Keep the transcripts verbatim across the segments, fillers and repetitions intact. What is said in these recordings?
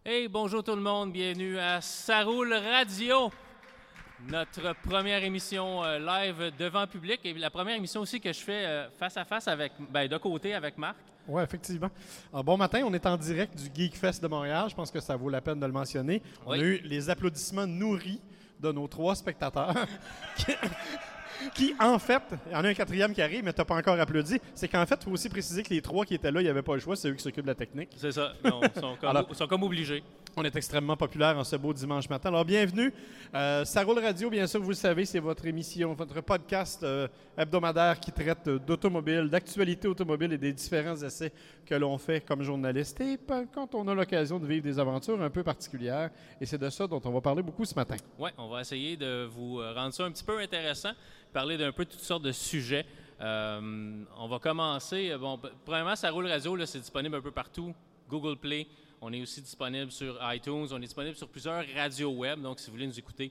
Hey, bonjour tout le monde, bienvenue à Ça roule radio, notre première émission euh, live devant public et la première émission aussi que je fais euh, face à face avec, ben de côté avec Marc. Oui, effectivement. Alors, bon matin, on est en direct du Geek Fest de Montréal, je pense que ça vaut la peine de le mentionner. On Oui. a eu les applaudissements nourris de nos trois spectateurs. Qui, en fait, il y en a un quatrième qui arrive, mais tu n'as pas encore applaudi. C'est qu'en fait, il faut aussi préciser que les trois qui étaient là, il n'y avait pas le choix, c'est eux qui s'occupent de la technique. C'est ça, non, ils sont comme, Alors, ils sont comme obligés. On est extrêmement populaire en ce beau dimanche matin. Alors, bienvenue. Euh, Ça roule radio, bien sûr, vous le savez, c'est votre émission, votre podcast euh, hebdomadaire qui traite d'automobile, d'actualité automobile et des différents essais que l'on fait comme journaliste. Et quand on a l'occasion de vivre des aventures un peu particulières, et c'est de ça dont on va parler beaucoup ce matin. Oui, on va essayer de vous rendre ça un petit peu intéressant, parler d'un peu de toutes sortes de sujets. Euh, on va commencer. Bon, premièrement, Ça roule radio, là, c'est disponible un peu partout. Google Play. On est aussi disponible sur iTunes. On est disponible sur plusieurs radios web. Donc, si vous voulez nous écouter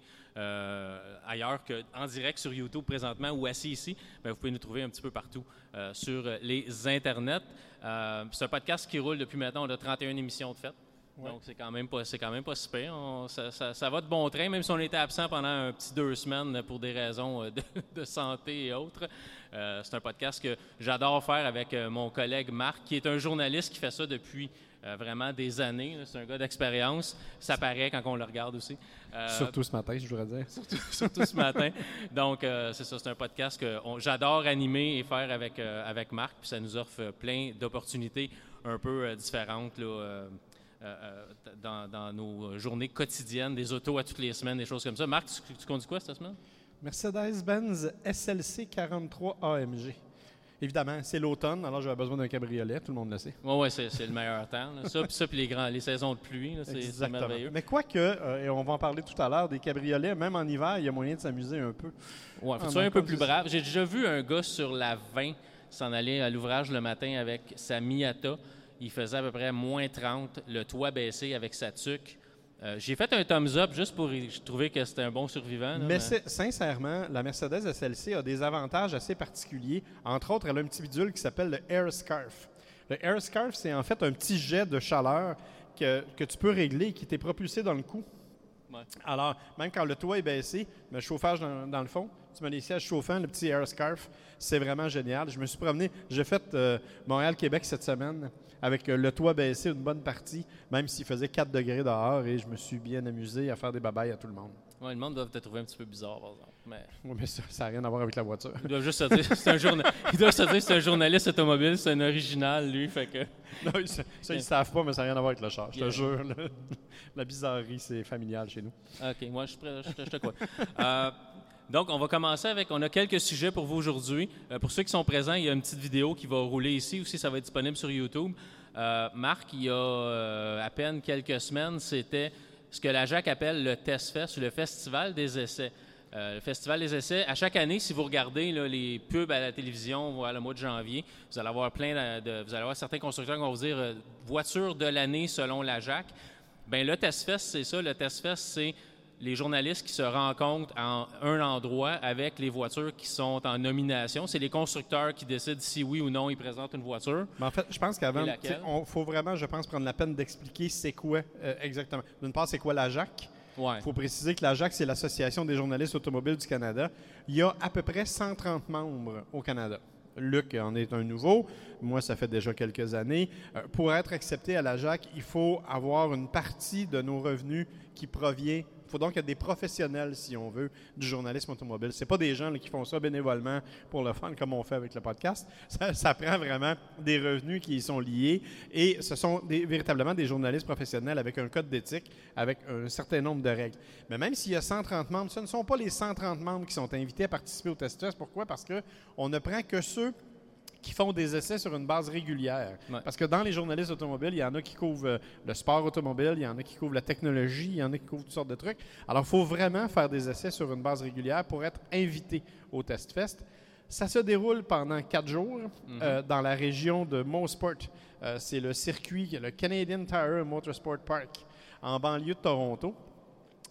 euh, ailleurs qu'en direct sur YouTube présentement ou assis ici, bien, vous pouvez nous trouver un petit peu partout euh, sur les internets. Euh, c'est un podcast qui roule depuis maintenant. On a trente et une émissions de fête. Ouais. Donc, c'est quand même pas, c'est quand même pas super. On, ça, ça, ça va de bon train, même si on était absent pendant un petit deux semaines pour des raisons de, de santé et autres. Euh, c'est un podcast que j'adore faire avec mon collègue Marc, qui est un journaliste qui fait ça depuis euh, vraiment des années. Là. C'est un gars d'expérience. Ça paraît quand on le regarde aussi. Euh, surtout ce matin, je voudrais dire. Surtout, surtout ce matin. Donc, euh, c'est ça. C'est un podcast que on, j'adore animer et faire avec, euh, avec Marc. Puis ça nous offre plein d'opportunités un peu euh, différentes, là, euh, Euh, dans, dans nos journées quotidiennes, des autos à toutes les semaines, des choses comme ça. Marc, tu, tu conduis quoi cette semaine? Mercedes-Benz S L C quarante-trois A M G. Évidemment, c'est l'automne, alors j'avais besoin d'un cabriolet, tout le monde le sait. Oui, ouais, c'est, c'est le meilleur temps. Là. Ça, puis ça, puis les, grands, les saisons de pluie, là, c'est, c'est merveilleux. Mais quoique, euh, et on va en parler tout à l'heure, des cabriolets, même en hiver, il y a moyen de s'amuser un peu. Oui, faut que tu sois un peu plus brave. J'ai déjà vu un gars sur la vingt s'en aller à l'ouvrage le matin avec sa Miata. Il faisait à peu près moins trente, le toit baissé avec sa tuque. Euh, j'ai fait un thumbs up juste pour trouver que c'était un bon survivant. Là, mais, mais... C'est, sincèrement, la Mercedes S L C a des avantages assez particuliers. Entre autres, elle a un petit bidule qui s'appelle le Air Scarf. Le Air Scarf, c'est en fait un petit jet de chaleur que, que tu peux régler et qui t'est propulsé dans le cou. Ouais. Alors, même quand le toit est baissé, le chauffage dans, dans le fond, tu mets les sièges chauffants, le petit Air Scarf, c'est vraiment génial. Je me suis promené, j'ai fait euh, Montréal-Québec cette semaine avec euh, le toit baissé une bonne partie, même s'il faisait quatre degrés dehors, et je me suis bien amusé à faire des babayes à tout le monde. Oui, le monde doit te trouver un petit peu bizarre, par exemple. Mais... Oui, mais ça n'a rien à voir avec la voiture. Ils doivent juste se dire c'est un journa... ils doivent se dire c'est un journaliste automobile, c'est un original, lui, fait que... Non, ils, ça, ils ne savent pas, mais ça n'a rien à voir avec le char, je te yeah. jure. Le, la bizarrerie, c'est familial chez nous. OK, moi, je suis prêt, je, je te crois. euh, donc, on va commencer avec... On a quelques sujets pour vous aujourd'hui. Euh, pour ceux qui sont présents, il y a une petite vidéo qui va rouler ici. Aussi, ça va être disponible sur YouTube. Euh, Marc, il y a euh, à peine quelques semaines, c'était ce que la J A C appelle le TestFest, le Festival des essais. Euh, le Festival des essais, à chaque année, si vous regardez là, les pubs à la télévision voilà, le mois de janvier, vous allez avoir plein de, de vous allez avoir certains constructeurs qui vont vous dire euh, voiture de l'année selon la J A C. Bien, le TestFest, c'est ça. Le TestFest, c'est les journalistes qui se rencontrent en un endroit avec les voitures qui sont en nomination. C'est les constructeurs qui décident si oui ou non ils présentent une voiture. Mais en fait, je pense qu'avant, il faut vraiment, je pense, prendre la peine d'expliquer c'est quoi euh, exactement. D'une part, c'est quoi la J A C? Il ouais. faut préciser que la J A C, c'est l'Association des journalistes automobiles du Canada. Il y a à peu près cent trente membres au Canada. Luc en est un nouveau. Moi, ça fait déjà quelques années. Euh, pour être accepté à la J A C, il faut avoir une partie de nos revenus qui provient... Il faut donc qu'il y ait des professionnels, si on veut, du journalisme automobile. Ce n'est pas des gens là, qui font ça bénévolement pour le fun, comme on fait avec le podcast. Ça, ça prend vraiment des revenus qui y sont liés. Et ce sont des, véritablement des journalistes professionnels avec un code d'éthique, avec un certain nombre de règles. Mais même s'il y a cent trente membres, ce ne sont pas les cent trente membres qui sont invités à participer au test-test. Pourquoi? Parce qu'on ne prend que ceux qui font des essais sur une base régulière. Ouais. Parce que dans les journalistes automobiles, il y en a qui couvrent le sport automobile, il y en a qui couvrent la technologie, il y en a qui couvrent toutes sortes de trucs. Alors, il faut vraiment faire des essais sur une base régulière pour être invité au TestFest. Ça se déroule pendant quatre jours mm-hmm. euh, dans la région de Mosport. Euh, c'est le circuit, le Canadian Tire Motorsport Park, en banlieue de Toronto.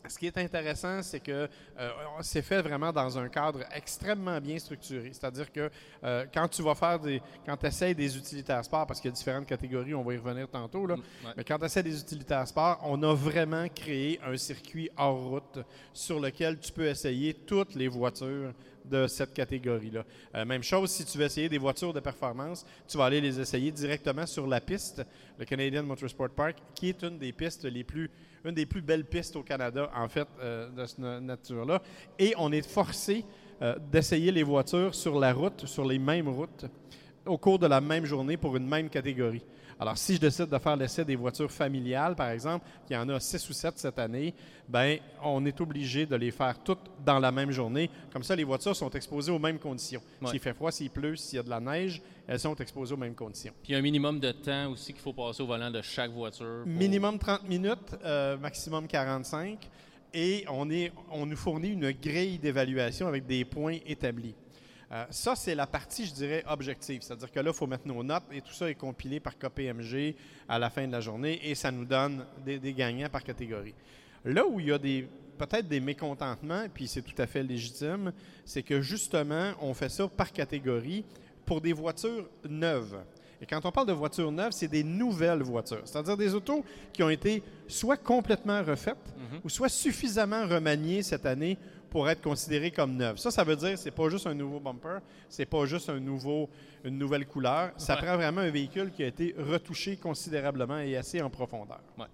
Ce qui est intéressant, c'est que euh, c'est fait vraiment dans un cadre extrêmement bien structuré. C'est-à-dire que euh, quand tu vas faire des, quand tu essaies des utilitaires sport, parce qu'il y a différentes catégories, on va y revenir tantôt, là, mmh, ouais. mais quand tu essaies des utilitaires sport, on a vraiment créé un circuit hors route sur lequel tu peux essayer toutes les voitures de cette catégorie-là. Euh, même chose, si tu veux essayer des voitures de performance, tu vas aller les essayer directement sur la piste, le Canadian Motorsport Park, qui est une des pistes les plus une des plus belles pistes au Canada, en fait, euh, de cette nature-là. Et on est forcé euh, d'essayer les voitures sur la route, sur les mêmes routes, au cours de la même journée pour une même catégorie. Alors, si je décide de faire l'essai des voitures familiales, par exemple, qu'il y en a six ou sept cette année, bien, on est obligé de les faire toutes dans la même journée. Comme ça, les voitures sont exposées aux mêmes conditions. Ouais. S'il fait froid, s'il pleut, s'il y a de la neige, elles sont exposées aux mêmes conditions. Puis il y a un minimum de temps aussi qu'il faut passer au volant de chaque voiture. Pour... Minimum trente minutes, euh, maximum quarante-cinq. Et on, est, on nous fournit une grille d'évaluation avec des points établis. Euh, ça, c'est la partie, je dirais, objective. C'est-à-dire que là, il faut mettre nos notes et tout ça est compilé par K P M G à la fin de la journée et ça nous donne des, des gagnants par catégorie. Là où il y a des, peut-être des mécontentements, puis c'est tout à fait légitime, c'est que justement, on fait ça par catégorie pour des voitures neuves. Et quand on parle de voitures neuves, c'est des nouvelles voitures. C'est-à-dire des autos qui ont été soit complètement refaites mm-hmm. ou soit suffisamment remaniées cette année pour être considérées comme neuves. Ça, ça veut dire que ce n'est pas juste un nouveau bumper, c'est pas juste un nouveau, une nouvelle couleur. Ça ouais. prend vraiment un véhicule qui a été retouché considérablement et assez en profondeur. Ouais.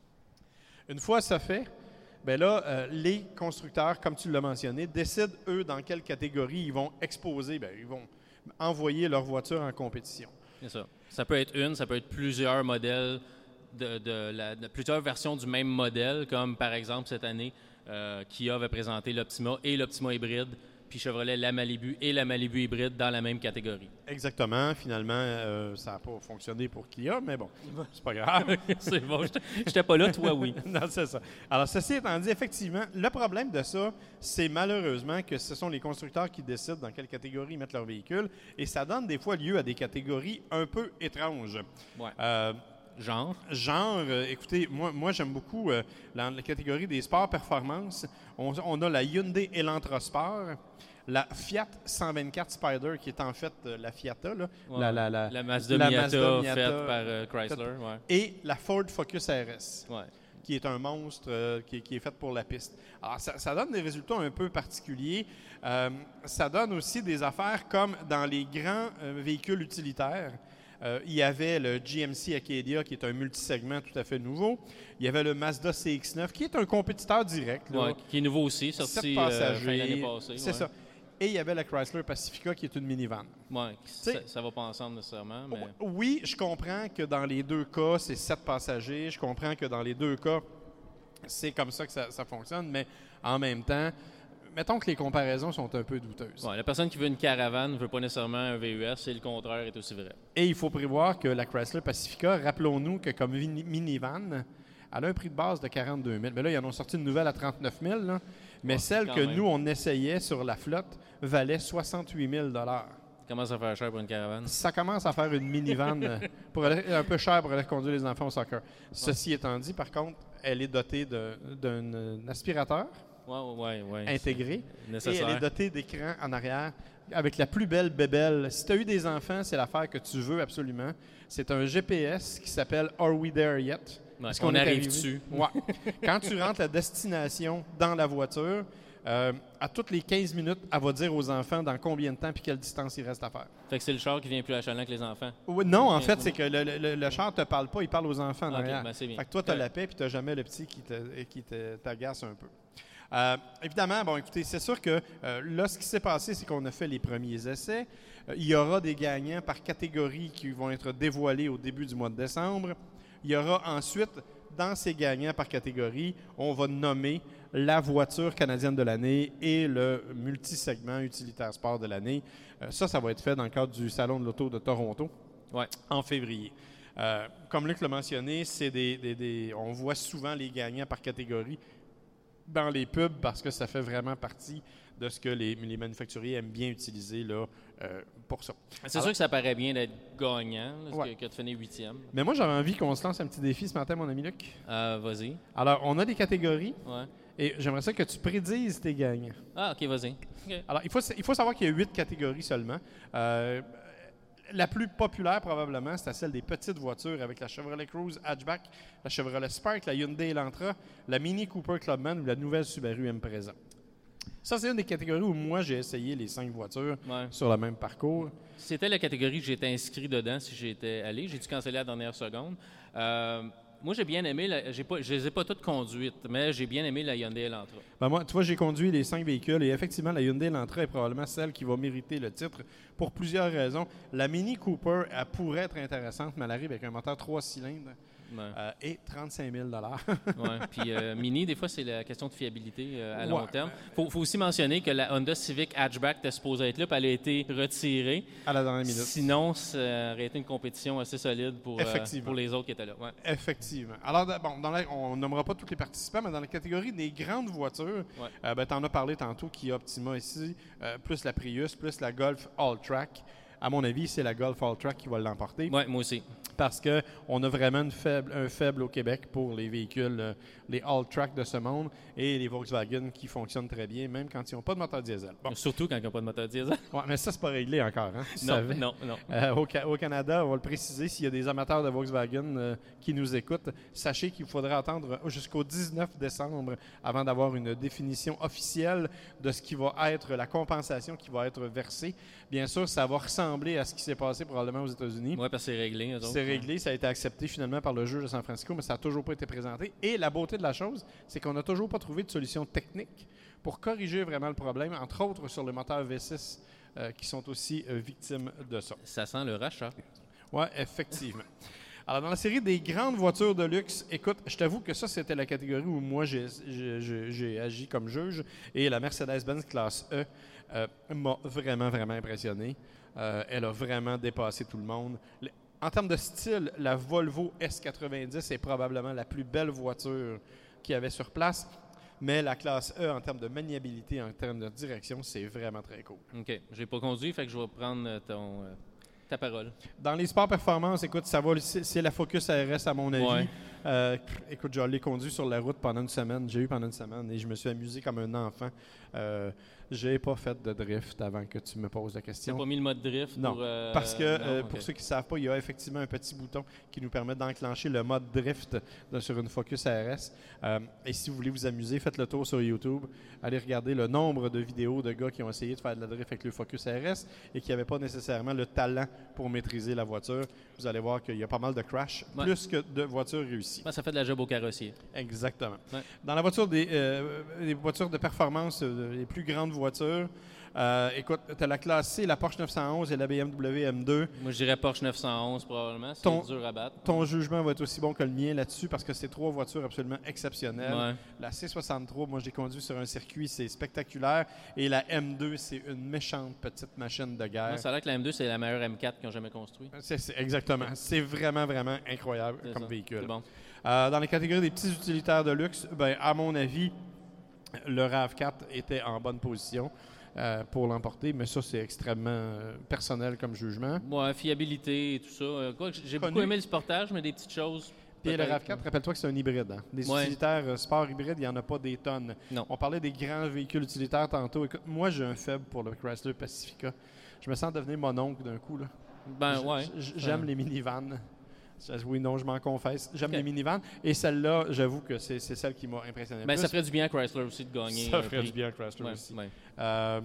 Une fois ça fait, bien là, euh, les constructeurs, comme tu l'as mentionné, décident, eux, dans quelle catégorie ils vont exposer, bien, ils vont envoyer leur voiture en compétition. C'est ça. Ça peut être une, ça peut être plusieurs modèles, de, de, la, de plusieurs versions du même modèle, comme par exemple cette année, euh, Kia avait présenté l'Optima et l'Optima hybride, puis Chevrolet la Malibu et la Malibu hybride dans la même catégorie. Exactement. Finalement, euh, ça n'a pas fonctionné pour Kia, mais bon, c'est pas grave. C'est bon. J'étais pas là, toi, oui. Non, c'est ça. Alors, ceci étant dit, effectivement, le problème de ça, c'est malheureusement que ce sont les constructeurs qui décident dans quelle catégorie ils mettent leur véhicule, et ça donne des fois lieu à des catégories un peu étranges. Ouais. Euh, Genre? Genre, euh, écoutez, moi, moi j'aime beaucoup euh, dans la catégorie des sports performance, on, on a la Hyundai Elantra Sport, la Fiat cent vingt-quatre Spider, qui est en fait euh, la Fiata, là, ouais. la, la, la, la Mazda la Miata, Mazda Miata faite par euh, Chrysler. Ouais. Et la Ford Focus R S, ouais. qui est un monstre euh, qui, qui est fait pour la piste. Alors, ça, ça donne des résultats un peu particuliers. Euh, ça donne aussi des affaires comme dans les grands euh, véhicules utilitaires. Euh, il y avait le G M C Acadia, qui est un multisegment tout à fait nouveau. Il y avait le Mazda C X neuf, qui est un compétiteur direct. Là. Ouais, qui est nouveau aussi, sorti euh, fin l'année passée. C'est ouais. ça. Et il y avait la Chrysler Pacifica, qui est une minivan. Oui, ça, ça va pas ensemble nécessairement. Mais... Oui, je comprends que dans les deux cas, c'est sept passagers. Je comprends que dans les deux cas, c'est comme ça que ça, ça fonctionne. Mais en même temps, mettons que les comparaisons sont un peu douteuses. Ouais, la personne qui veut une caravane ne veut pas nécessairement un V U S, et le contraire est aussi vrai. Et il faut prévoir que la Chrysler Pacifica, rappelons-nous que comme minivan, elle a un prix de base de quarante-deux mille. Mais là, ils en ont sorti une nouvelle à trente-neuf mille. Là. Mais ouais, celle que même. nous, on essayait sur la flotte valait soixante-huit mille dollars. Ça commence à faire cher pour une caravane. Ça commence à faire une minivan pour aller, un peu cher pour aller conduire les enfants au soccer. Ceci ouais. étant dit, par contre, elle est dotée d'un aspirateur. Ouais, ouais, ouais, intégré. Et elle est dotée d'écran en arrière avec la plus belle bébelle. Si tu as eu des enfants, c'est l'affaire que tu veux absolument. C'est un G P S qui s'appelle Are We There Yet? Ouais, Est-ce qu'on est arrive dessus? Ouais. Quand tu rentres la destination dans la voiture, euh, à toutes les quinze minutes, elle va dire aux enfants dans combien de temps et quelle distance il reste à faire. Fait que c'est le char qui vient plus achalant que les enfants? Oui, non, en fait, c'est que le, le, le char ne te parle pas, il parle aux enfants okay, derrière. Ben c'est bien. Fait que toi, tu as la paix et tu n'as jamais le petit qui, te, qui te, t'agace un peu. Euh, évidemment, bon, écoutez, c'est sûr que euh, là, ce qui s'est passé, c'est qu'on a fait les premiers essais. Euh, il y aura des gagnants par catégorie qui vont être dévoilés au début du mois de décembre. Il y aura ensuite, dans ces gagnants par catégorie, on va nommer la voiture canadienne de l'année et le multisegment utilitaire sport de l'année. Euh, ça, ça va être fait dans le cadre du Salon de l'Auto de Toronto ouais. en février. Euh, comme Luc l'a mentionné, c'est des, des, des, on voit souvent les gagnants par catégorie dans les pubs parce que ça fait vraiment partie de ce que les, les manufacturiers aiment bien utiliser là, euh, pour ça. C'est Alors, sûr que ça paraît bien d'être gagnant, là, ouais. que, que de finir huitième. Mais moi, j'avais envie qu'on se lance un petit défi ce matin, mon ami Luc. Euh, vas-y. Alors, on a des catégories ouais. Et j'aimerais ça que tu prédises tes gagnants. Ah, OK, vas-y. Okay. Alors, il faut, il faut savoir qu'il y a huit catégories seulement. Euh, la plus populaire, probablement, c'est celle des petites voitures avec la Chevrolet Cruze Hatchback, la Chevrolet Spark, la Hyundai Elantra, la Mini Cooper Clubman ou la nouvelle Subaru Impreza. Ça, c'est une des catégories où moi, j'ai essayé les cinq voitures ouais. sur le même parcours. C'était la catégorie que j'étais inscrit dedans si j'étais allé. J'ai dû canceller à la dernière seconde. Euh, moi, j'ai bien aimé, la, j'ai pas, je les ai pas toutes conduites, mais j'ai bien aimé la Hyundai Elantra. Ben moi, tu vois, j'ai conduit les cinq véhicules et effectivement, la Hyundai Elantra est probablement celle qui va mériter le titre pour plusieurs raisons. La Mini Cooper, elle pourrait être intéressante, mais elle arrive avec un moteur trois cylindres. Ouais. Euh, et trente-cinq mille dollars. Oui, puis euh, Mini, des fois, c'est la question de fiabilité euh, à long ouais. terme. Il faut, faut aussi mentionner que la Honda Civic Hatchback était supposée être là, puis elle a été retirée. À la dernière minute. Sinon, ça aurait été une compétition assez solide pour, euh, pour les autres qui étaient là. Ouais. Effectivement. Alors, bon, dans la, on nommera pas tous les participants, mais dans la catégorie des grandes voitures, ouais. euh, ben, tu en as parlé tantôt, Kia Optima ici, euh, plus la Prius, plus la Golf All-Track. À mon avis, c'est la Golf All-Track qui va l'emporter. Oui, moi aussi. Parce qu'on a vraiment une faible, un faible au Québec pour les véhicules, euh, les All-Track de ce monde et les Volkswagen qui fonctionnent très bien, même quand ils n'ont pas de moteur diesel. Bon. Surtout quand ils n'ont pas de moteur diesel. Oui, mais ça, c'est pas réglé encore. Hein, non, savais. non, non. Euh, au, au Canada, on va le préciser, s'il y a des amateurs de Volkswagen euh, qui nous écoutent, sachez qu'il faudra attendre jusqu'au dix-neuf décembre avant d'avoir une définition officielle de ce qui va être la compensation qui va être versée. Bien sûr, ça va ressembler à ce qui s'est passé probablement aux États-Unis. Oui, parce que c'est réglé. C'est réglé, ça a été accepté finalement par le juge de San Francisco, mais ça n'a toujours pas été présenté. Et la beauté de la chose, c'est qu'on n'a toujours pas trouvé de solution technique pour corriger vraiment le problème, entre autres sur le moteur V six, euh, qui sont aussi euh, victimes de ça. Ça sent le rachat. Oui, effectivement. Alors, dans la série des grandes voitures de luxe, écoute, je t'avoue que ça, c'était la catégorie où moi, j'ai, j'ai, j'ai agi comme juge. Et la Mercedes-Benz classe E euh, m'a vraiment, vraiment impressionné. Euh, elle a vraiment dépassé tout le monde. Le, en termes de style, la Volvo S quatre-vingt-dix est probablement la plus belle voiture qu'il y avait sur place. Mais la classe E, en termes de maniabilité, en termes de direction, c'est vraiment très cool. OK. Je n'ai pas conduit, fait que je vais prendre ton... Euh... ta parole. Dans les sports performance, écoute, ça va, c'est, c'est la Focus R S à mon avis. Ouais. Euh, écoute, je l'ai conduit sur la route pendant une semaine. J'ai eu pendant une semaine et je me suis amusé comme un enfant. Euh, j'ai pas fait de drift avant que tu me poses la question. Tu n'as pas mis le mode drift? Non, pour, euh, parce que non, euh, okay. pour ceux qui ne savent pas, il y a effectivement un petit bouton qui nous permet d'enclencher le mode drift de, sur une Focus R S. Euh, et si vous voulez vous amuser, faites le tour sur YouTube. Allez regarder le nombre de vidéos de gars qui ont essayé de faire de la drift avec le Focus R S et qui n'avaient pas nécessairement le talent pour maîtriser la voiture. Vous allez voir qu'il y a pas mal de crash, ouais. plus que de voitures réussies. Ouais, ça fait de la job au carrossier. Exactement. Ouais. Dans la voiture des, euh, les voitures de performance, euh, les plus grandes voitures, euh, écoute, tu as la classe C, la Porsche neuf cent onze et la B M W M deux. Moi, je dirais Porsche neuf cent onze probablement. C'est ton, dur à battre. Ton jugement va être aussi bon que le mien là-dessus parce que c'est trois voitures absolument exceptionnelles. Ouais. La C soixante-trois, moi, je l'ai conduit sur un circuit, c'est spectaculaire. Et la M deux, c'est une méchante petite machine de guerre. Ouais, ça a l'air que la M deux, c'est la meilleure M quatre qu'ils ont jamais construite. C'est, c'est, exactement. C'est vraiment, vraiment incroyable c'est comme ça. Véhicule. C'est bon. Euh, dans les catégories des petits utilitaires de luxe, ben, à mon avis, le RAV quatre était en bonne position euh, pour l'emporter, mais ça, c'est extrêmement euh, personnel comme jugement. Ouais, fiabilité et tout ça. Euh, quoi, j'ai Connu. beaucoup aimé le sportage, mais des petites choses. Puis le RAV quatre, rappelle-toi que c'est un hybride. Hein? Des ouais. utilitaires euh, sport hybride, il n'y en a pas des tonnes. Non. On parlait des grands véhicules utilitaires tantôt. Écoute, moi, j'ai un faible pour le Chrysler Pacifica. Je me sens devenir mon oncle d'un coup. Là. Ben, ouais. J'aime ouais. les minivans. Oui, non, je m'en confesse. J'aime okay. les minivans. Et celle-là, j'avoue que c'est, c'est celle qui m'a impressionné. Ben, ça ferait du bien à Chrysler aussi de gagner. Ça ferait du bien à Chrysler ouais, aussi. Ouais. Euh,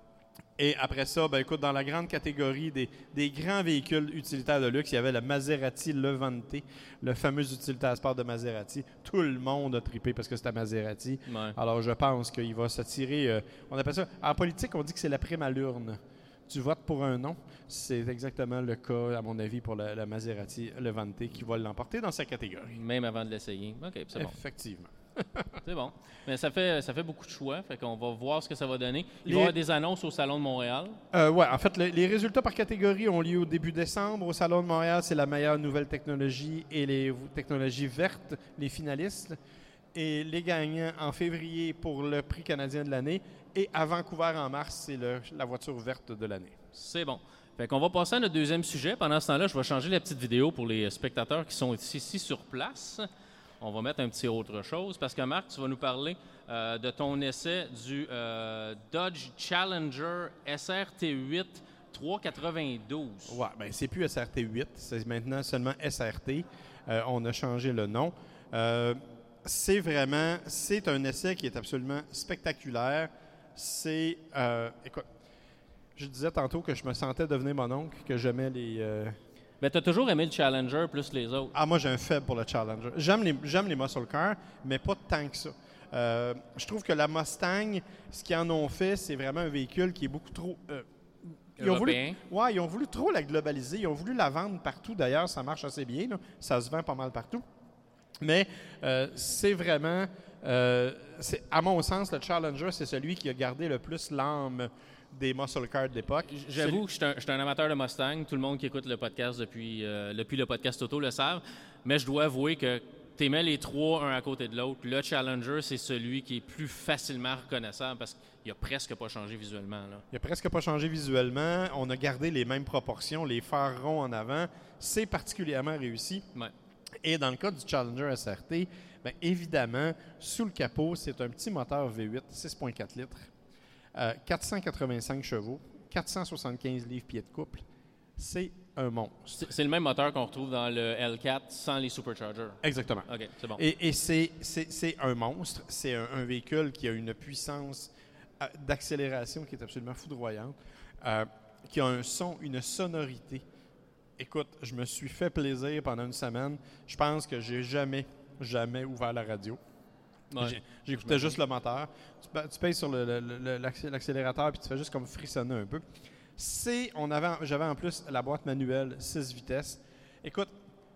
et après ça, ben, écoute, dans la grande catégorie des, des grands véhicules utilitaires de luxe, il y avait la Maserati Levante, le fameux utilitaire sport de Maserati. Tout le monde a trippé parce que c'était Maserati. Ouais. Alors, je pense qu'il va se tirer... Euh, on appelle ça... En politique, on dit que c'est la prime à l'urne. Tu votes pour un nom, c'est exactement le cas, à mon avis, pour la, la Maserati Levante qui va l'emporter dans sa catégorie. Même avant de l'essayer. OK, c'est bon. Effectivement. C'est bon. Mais ça fait, ça fait beaucoup de choix, fait qu'on va voir ce que ça va donner. Il les... va y avoir des annonces au Salon de Montréal. Euh, oui, en fait, le, les résultats par catégorie ont lieu au début décembre. Au Salon de Montréal, c'est la meilleure nouvelle technologie et les technologies vertes, les finalistes. Et les gagnants en février pour le prix canadien de l'année. Et à Vancouver, en mars, c'est le, la voiture verte de l'année. C'est bon. Fait qu'on va passer à notre deuxième sujet. Pendant ce temps-là, je vais changer la petite vidéo pour les spectateurs qui sont ici, ici sur place. on va mettre un petit autre chose parce que Marc, tu vas nous parler euh, de ton essai du euh, Dodge Challenger S R T huit trois quatre-vingt-douze. Oui, bien, c'est plus S R T huit, c'est maintenant seulement S R T. Euh, on a changé le nom. Euh, c'est vraiment, c'est un essai qui est absolument spectaculaire. C'est, euh, écoute, je disais tantôt que je me sentais devenir mon oncle, que j'aimais les... Euh... Mais tu as toujours aimé le Challenger plus les autres. Ah, moi, j'ai un faible pour le Challenger. J'aime les, j'aime les muscle cars, mais pas tant que ça. Euh, je trouve que la Mustang, ce qu'ils en ont fait, c'est vraiment un véhicule qui est beaucoup trop... Euh, ils ont voulu, ouais, ils ont voulu trop la globaliser. Ils ont voulu la vendre partout. D'ailleurs, ça marche assez bien. Là. Ça se vend pas mal partout. Mais euh, c'est vraiment... Euh, c'est, à mon sens, le Challenger, c'est celui qui a gardé le plus l'âme des muscle cars de l'époque. J'avoue que je suis, un, je suis un amateur de Mustang. Tout le monde qui écoute le podcast depuis, euh, depuis le podcast auto le savent. Mais je dois avouer que tu mets les trois un à côté de l'autre. Le Challenger, c'est celui qui est plus facilement reconnaissable parce qu'il n'a presque pas changé visuellement. Là. Il n'a presque pas changé visuellement. On a gardé les mêmes proportions, les phares ronds en avant. C'est particulièrement réussi. Ouais. Et dans le cas du Challenger S R T, bien évidemment, sous le capot, c'est un petit moteur V huit, six virgule quatre litres, euh, quatre cent quatre-vingt-cinq chevaux, quatre cent soixante-quinze livres-pieds de couple. C'est un monstre. C'est, c'est le même moteur qu'on retrouve dans le L quatre sans les superchargers. Exactement. OK, c'est bon. Et, et c'est, c'est, c'est un monstre. C'est un, un véhicule qui a une puissance d'accélération qui est absolument foudroyante, euh, qui a un son, une sonorité. Écoute, je me suis fait plaisir pendant une semaine. Je pense que j'ai jamais, jamais ouvert la radio. Ouais, j'ai, j'écoutais juste le moteur. Tu, tu payes sur le, le, le, l'accélérateur puis tu fais juste comme frissonner un peu. C'est, on avait, j'avais en plus la boîte manuelle six vitesses. Écoute,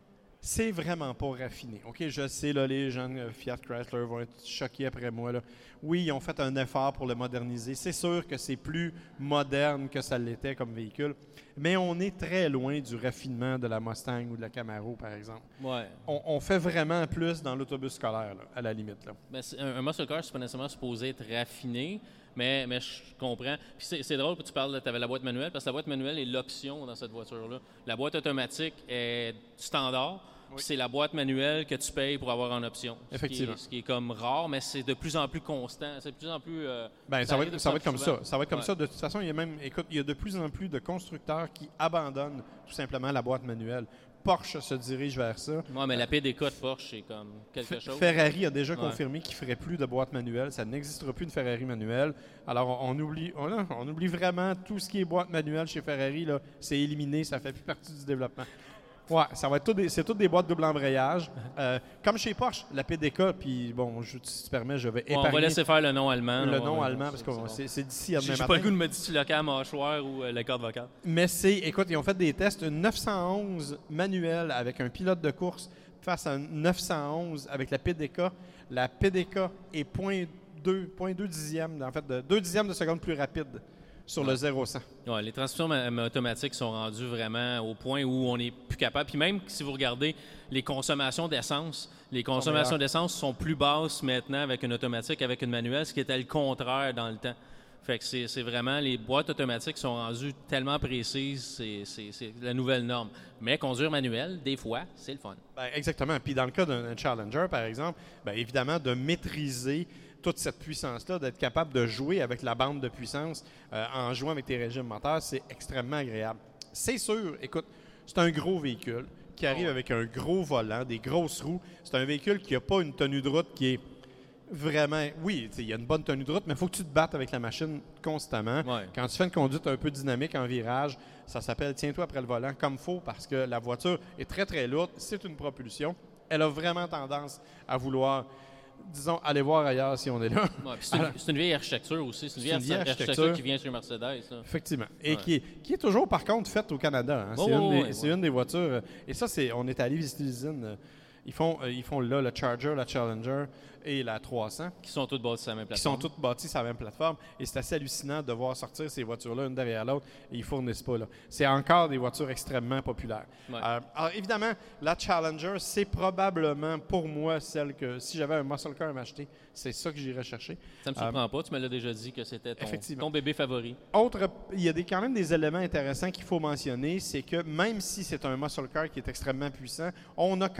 c'est vraiment pas raffiné. OK, je sais, là, les gens de Fiat Chrysler vont être choqués après moi. Là. Oui, ils ont fait un effort pour le moderniser. C'est sûr que c'est plus moderne que ça l'était comme véhicule, mais on est très loin du raffinement de la Mustang ou de la Camaro, par exemple. Ouais. On, on fait vraiment plus dans l'autobus scolaire, là, à la limite. Là. Ben, un, un muscle car, c'est pas nécessairement supposé être raffiné, mais, mais je comprends. Puis c'est, c'est drôle que tu parles, tu avais la boîte manuelle, parce que la boîte manuelle est l'option dans cette voiture-là. La boîte automatique est standard. Oui. C'est la boîte manuelle que tu payes pour avoir en option. Effectivement. Ce qui est, ce qui est comme rare, mais c'est de plus en plus constant. C'est de plus en plus... Euh, ben, ça, ça va être, ça va être comme souvent. ça. Ça va être comme ouais. ça. De toute façon, il y a même... Écoute, il y a de plus en plus de constructeurs qui abandonnent tout simplement la boîte manuelle. Porsche se dirige vers ça. Oui, mais la P D K de Porsche, c'est comme quelque F- chose. Ferrari a déjà ouais. confirmé qu'il ne ferait plus de boîte manuelle. Ça n'existera plus de Ferrari manuelle. Alors, on, on, oublie, on, on oublie vraiment tout ce qui est boîte manuelle chez Ferrari. Là, c'est éliminé. Ça ne fait plus partie du développement. Oui, ça va être tout des, c'est toutes des boîtes double embrayage. Euh, comme chez Porsche, la P D K, puis bon, je, si tu permets, je vais épargner... Ouais, on va laisser faire le nom allemand. Le là, nom ouais, allemand, ouais, parce que c'est, bon, c'est, c'est, c'est d'ici à demain matin. J'ai pas le goût de me disloquer à mâchoire ou euh, la corde vocale. Mais c'est, écoute, ils ont fait des tests, une neuf cent onze manuelle avec un pilote de course face à une neuf cent onze avec la P D K. La P D K est zéro virgule deux dixièmes, en fait, de deux dixièmes de seconde plus rapide sur ouais. le zéro à cent. Ouais, les transmissions automatiques sont rendues vraiment au point où on n'est plus capable. Puis même si vous regardez les consommations d'essence, les consommations d'essence sont plus basses maintenant avec une automatique, avec une manuelle, ce qui était le contraire dans le temps. Fait que c'est, c'est vraiment, les boîtes automatiques sont rendues tellement précises, c'est, c'est, c'est la nouvelle norme. Mais conduire manuel, des fois, c'est le fun. Ben, exactement. Puis dans le cas d'un Challenger, par exemple, bien évidemment, de maîtriser toute cette puissance-là, d'être capable de jouer avec la bande de puissance euh, en jouant avec tes régimes moteurs, c'est extrêmement agréable. C'est sûr, écoute, c'est un gros véhicule qui arrive oh. avec un gros volant, des grosses roues. C'est un véhicule qui n'a pas une tenue de route qui est vraiment... Oui, il y a une bonne tenue de route, mais il faut que tu te battes avec la machine constamment. Ouais. Quand tu fais une conduite un peu dynamique en virage, ça s'appelle « tiens-toi après le volant » comme il faut parce que la voiture est très, très lourde. C'est une propulsion. Elle a vraiment tendance à vouloir... disons, aller voir ailleurs si on est là. Ouais, c'est, une, c'est une vieille architecture aussi. C'est une vieille, c'est une vieille architecture, architecture qui vient sur Mercedes. Là. Effectivement. Et ouais. qui, est, qui est toujours, par contre, faite au Canada. Hein. Oh, c'est, oh, une des, ouais, c'est ouais. une des voitures. Et ça, c'est, on est allé visiter l'usine. Ils font, ils font là le Charger, la Challenger et la trois cents. Qui sont toutes bâties sur la même plateforme. Qui sont toutes bâties sur la même plateforme. Et c'est assez hallucinant de voir sortir ces voitures-là, une derrière l'autre, et ils ne fournissent pas. Là. C'est encore des voitures extrêmement populaires. Ouais. Euh, alors, évidemment, la Challenger, c'est probablement, pour moi, celle que, si j'avais un muscle car à m'acheter, c'est ça que j'irais chercher. Ça ne me surprend euh, pas. Tu me l'as déjà dit que c'était ton, ton bébé favori. Autre, il y a des, quand même des éléments intéressants qu'il faut mentionner. C'est que même si c'est un muscle car qui est extrêmement puissant, on a quand même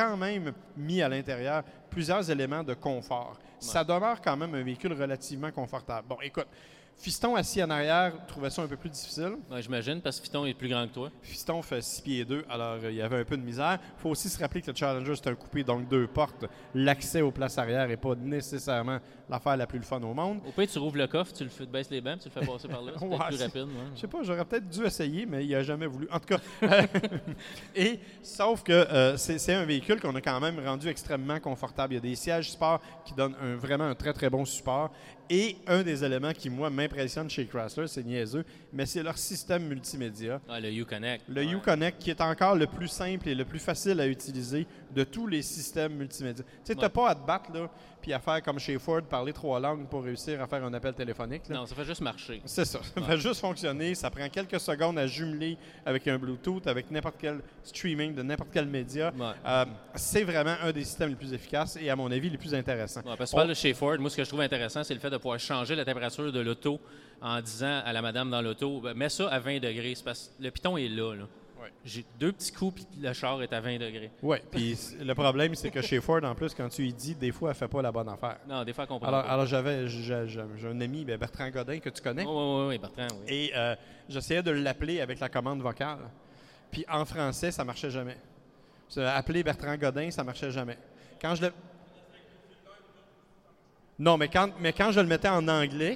même mis à l'intérieur plusieurs éléments de confort. Ouais. Ça demeure quand même un véhicule relativement confortable. Bon, écoute, Fiston assis en arrière trouvait ça un peu plus difficile. Ouais, j'imagine, parce que Fiston est plus grand que toi. Fiston fait six pieds deux, alors euh, il y avait un peu de misère. Il faut aussi se rappeler que le Challenger, c'est un coupé, donc deux portes. L'accès aux places arrière n'est pas nécessairement l'affaire la plus le fun au monde. Au pire, tu rouvres le coffre, tu le fais, baisses les bancs, tu le fais passer par là. C'est ouais, peut-être plus rapide. Ouais. Je sais pas, j'aurais peut-être dû essayer, mais il n'a jamais voulu. En tout cas, et sauf que euh, c'est, c'est un véhicule qu'on a quand même rendu extrêmement confortable. Il y a des sièges sport qui donnent un, vraiment un très, très bon support. Et un des éléments qui, moi, m'impressionne chez Chrysler, c'est niaiseux, mais c'est leur système multimédia. Ah, le Uconnect. Le ouais. Uconnect, qui est encore le plus simple et le plus facile à utiliser de tous les systèmes multimédia. Tu sais, ouais. t'as pas à te battre, là, puis à faire comme chez Ford, parler trois langues pour réussir à faire un appel téléphonique. Là. Non, ça fait juste marcher. C'est ça. Ça ouais. fait juste fonctionner. Ça prend quelques secondes à jumeler avec un Bluetooth, avec n'importe quel streaming de n'importe quel média. Ouais. Euh, c'est vraiment un des systèmes les plus efficaces et, à mon avis, les plus intéressants. Ouais, parce que tu parles de chez Ford, moi, ce que je trouve intéressant, c'est le fait de pouvoir changer la température de l'auto en disant à la madame dans l'auto, ben, mets ça à vingt degrés. C'est parce que le piton est là, là. Ouais. J'ai deux petits coups, puis le char est à vingt degrés. Oui, puis le problème, c'est que chez Ford, en plus, quand tu lui dis, des fois, elle ne fait pas la bonne affaire. Non, des fois, elle comprend alors, pas. Alors, j'avais j'ai, j'ai, j'ai un ami, Bertrand Godin, que tu connais. Oui, oui, oui, Bertrand, oui. Et euh, j'essayais de l'appeler avec la commande vocale. Puis en français, ça ne marchait jamais. Appeler Bertrand Godin, ça ne marchait jamais. Quand je le... Non, mais quand, mais quand je le mettais en anglais,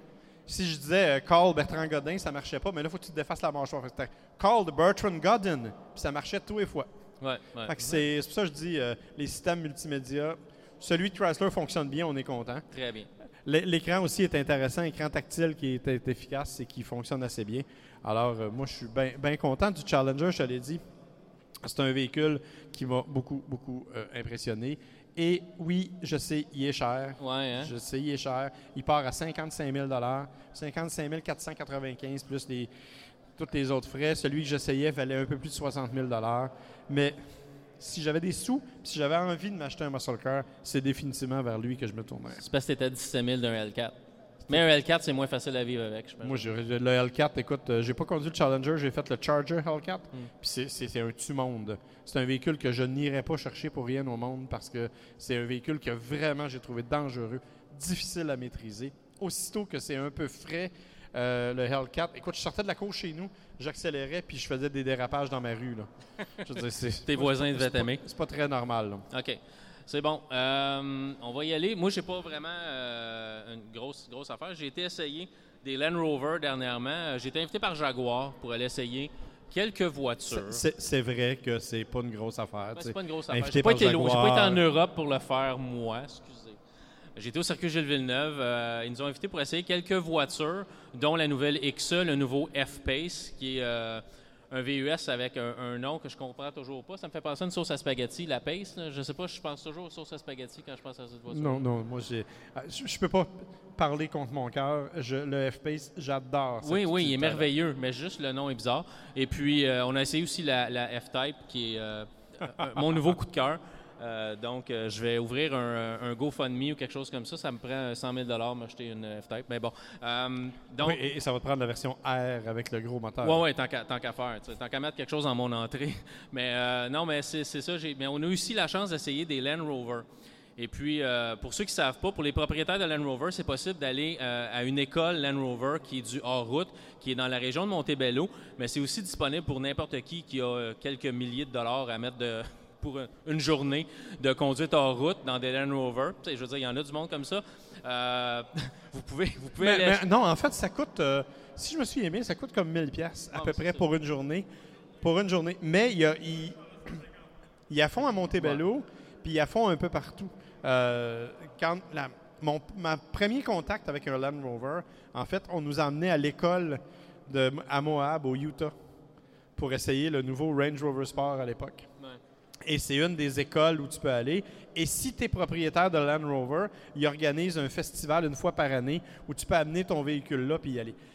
si je disais euh, « Call Bertrand Godin », ça ne marchait pas, mais là, il faut que tu te défasses la mâchoire. C'était « Call Bertrand Godin », puis ça marchait tous les fois. Ouais, ouais. Fait que c'est, c'est pour ça que je dis, euh, les systèmes multimédia, celui de Chrysler fonctionne bien, on est content. Très bien. L'écran aussi est intéressant, écran tactile qui est, est efficace et qui fonctionne assez bien. Alors, euh, moi, je suis bien content du Challenger, je te l'ai dit. C'est un véhicule qui m'a beaucoup, beaucoup euh, impressionné. Et oui, je sais, il est cher. Ouais, hein? Je sais, il est cher. Il part à cinquante-cinq mille cinquante-cinq mille quatre cent quatre-vingt-quinze plus les, tous les autres frais. Celui que j'essayais valait un peu plus de soixante mille Mais si j'avais des sous, si j'avais envie de m'acheter un muscle car, c'est définitivement vers lui que je me tournerais. C'est parce que tu étais à dix-sept mille d'un L quatre. Mais un L quatre, c'est moins facile à vivre avec, je pense. Moi, j'ai, le L quatre, écoute, euh, j'ai pas conduit le Challenger, j'ai fait le Charger L quatre. Mm. Puis c'est, c'est, c'est un tue-monde. C'est un véhicule que je n'irais pas chercher pour rien au monde parce que c'est un véhicule que vraiment j'ai trouvé dangereux, difficile à maîtriser. Aussitôt que c'est un peu frais, euh, le L quatre, écoute, je sortais de la cour chez nous, j'accélérais puis je faisais des dérapages dans ma rue. Là. Je veux dire, c'est, Tes voisins devaient t'aimer. C'est pas très normal. Là. OK. C'est bon. Euh, on va y aller. Moi, j'ai pas vraiment euh, une grosse, grosse affaire. J'ai été essayer des Land Rover dernièrement. J'ai été invité par Jaguar pour aller essayer quelques voitures. C'est, c'est vrai que c'est pas une grosse affaire. Ben, c'est pas une grosse affaire. J'ai j'ai pas été loin. J'ai pas été en Europe pour le faire, moi. Excusez. J'ai été au circuit Gilles Villeneuve. Euh, ils nous ont invités pour essayer quelques voitures, dont la nouvelle X E, le nouveau F-Pace, qui est... Euh, un V U S avec un, un nom que je comprends toujours pas. Ça me fait penser à une sauce à spaghetti, la Pace. Là. Je sais pas, je pense toujours aux sauces à spaghetti quand je pense à cette voiture. Non, non, moi, j'ai, je, je peux pas parler contre mon cœur. Je, le F-Pace, j'adore. Oui, oui, il est merveilleux, mais juste le nom est bizarre. Et puis, euh, on a essayé aussi la, la F-Type, qui est euh, mon nouveau coup de cœur. Euh, donc, euh, je vais ouvrir un, un GoFundMe ou quelque chose comme ça. Ça me prend cent mille dollars m'acheter une F-Type. Mais bon. Euh, donc, oui, et ça va te prendre la version R avec le gros moteur. Oui, oui, tant qu'à, tant qu'à faire. Tant qu'à mettre quelque chose dans mon entrée. Mais euh, non, mais c'est, c'est ça. J'ai, mais on a aussi la chance d'essayer des Land Rover. Et puis, euh, pour ceux qui ne savent pas, pour les propriétaires de Land Rover, c'est possible d'aller euh, à une école Land Rover qui est du hors-route, qui est dans la région de Montebello. Mais c'est aussi disponible pour n'importe qui qui a quelques milliers de dollars à mettre de... pour une journée de conduite hors route dans des Land Rover. Je veux dire, il y en a du monde comme ça. Euh, vous pouvez, vous pouvez mais, aller... mais non, en fait, ça coûte, euh, si je me souviens bien, ça coûte comme mille dollars à bon, peu près ça. pour une journée. Pour une journée. Mais il y a, il, il y a fond à Montebello, ouais. Puis il y a fond un peu partout. Euh, quand la, mon ma premier contact avec un Land Rover, en fait, on nous a emmenés à l'école de, à Moab, au Utah, pour essayer le nouveau Range Rover Sport à l'époque. Ouais. Et c'est une des écoles où tu peux aller. Et si tu es propriétaire de Land Rover, ils organisent un festival une fois par année où tu peux amener ton véhicule là puis y aller.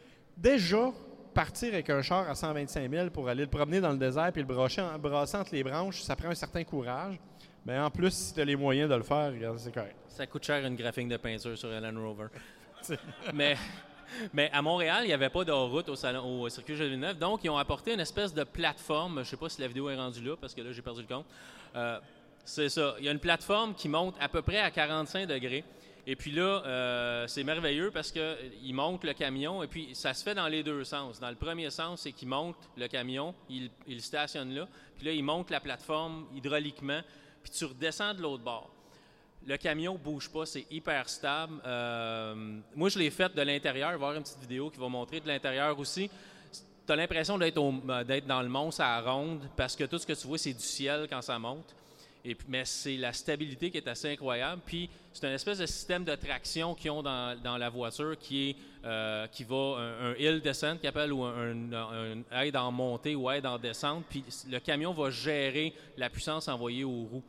Déjà, partir avec un char à cent vingt-cinq mille pour aller le promener dans le désert puis le brasser, brasser entre les branches, ça prend un certain courage. Mais en plus, si tu as les moyens de le faire, regarde, c'est correct. Ça coûte cher une graphique de peinture sur un Land Rover. mais... Mais à Montréal, il n'y avait pas de route au, salon, au circuit Gilles Villeneuve, donc ils ont apporté une espèce de plateforme. Je ne sais pas si la vidéo est rendue là, parce que là, j'ai perdu le compte. Euh, C'est ça. Il y a une plateforme qui monte à peu près à quarante-cinq degrés. Et puis là, euh, c'est merveilleux parce qu'il monte le camion et puis ça se fait dans les deux sens. Dans le premier sens, c'est qu'il monte le camion, il, il stationne là, puis là, il monte la plateforme hydrauliquement, puis tu redescends de l'autre bord. Le camion ne bouge pas, c'est hyper stable. Euh, moi, je l'ai fait de l'intérieur. Il va y avoir une petite vidéo qui va montrer de l'intérieur aussi. Tu as l'impression d'être, au, d'être dans le mont, à la ronde, parce que tout ce que tu vois, c'est du ciel quand ça monte. Et, mais c'est la stabilité qui est assez incroyable. Puis, c'est un espèce de système de traction qu'ils ont dans, dans la voiture qui est euh, qui va un, un hill descent, qui appelle, ou un, un, un aide en montée ou aide en descente. Puis, le camion va gérer la puissance envoyée aux roues.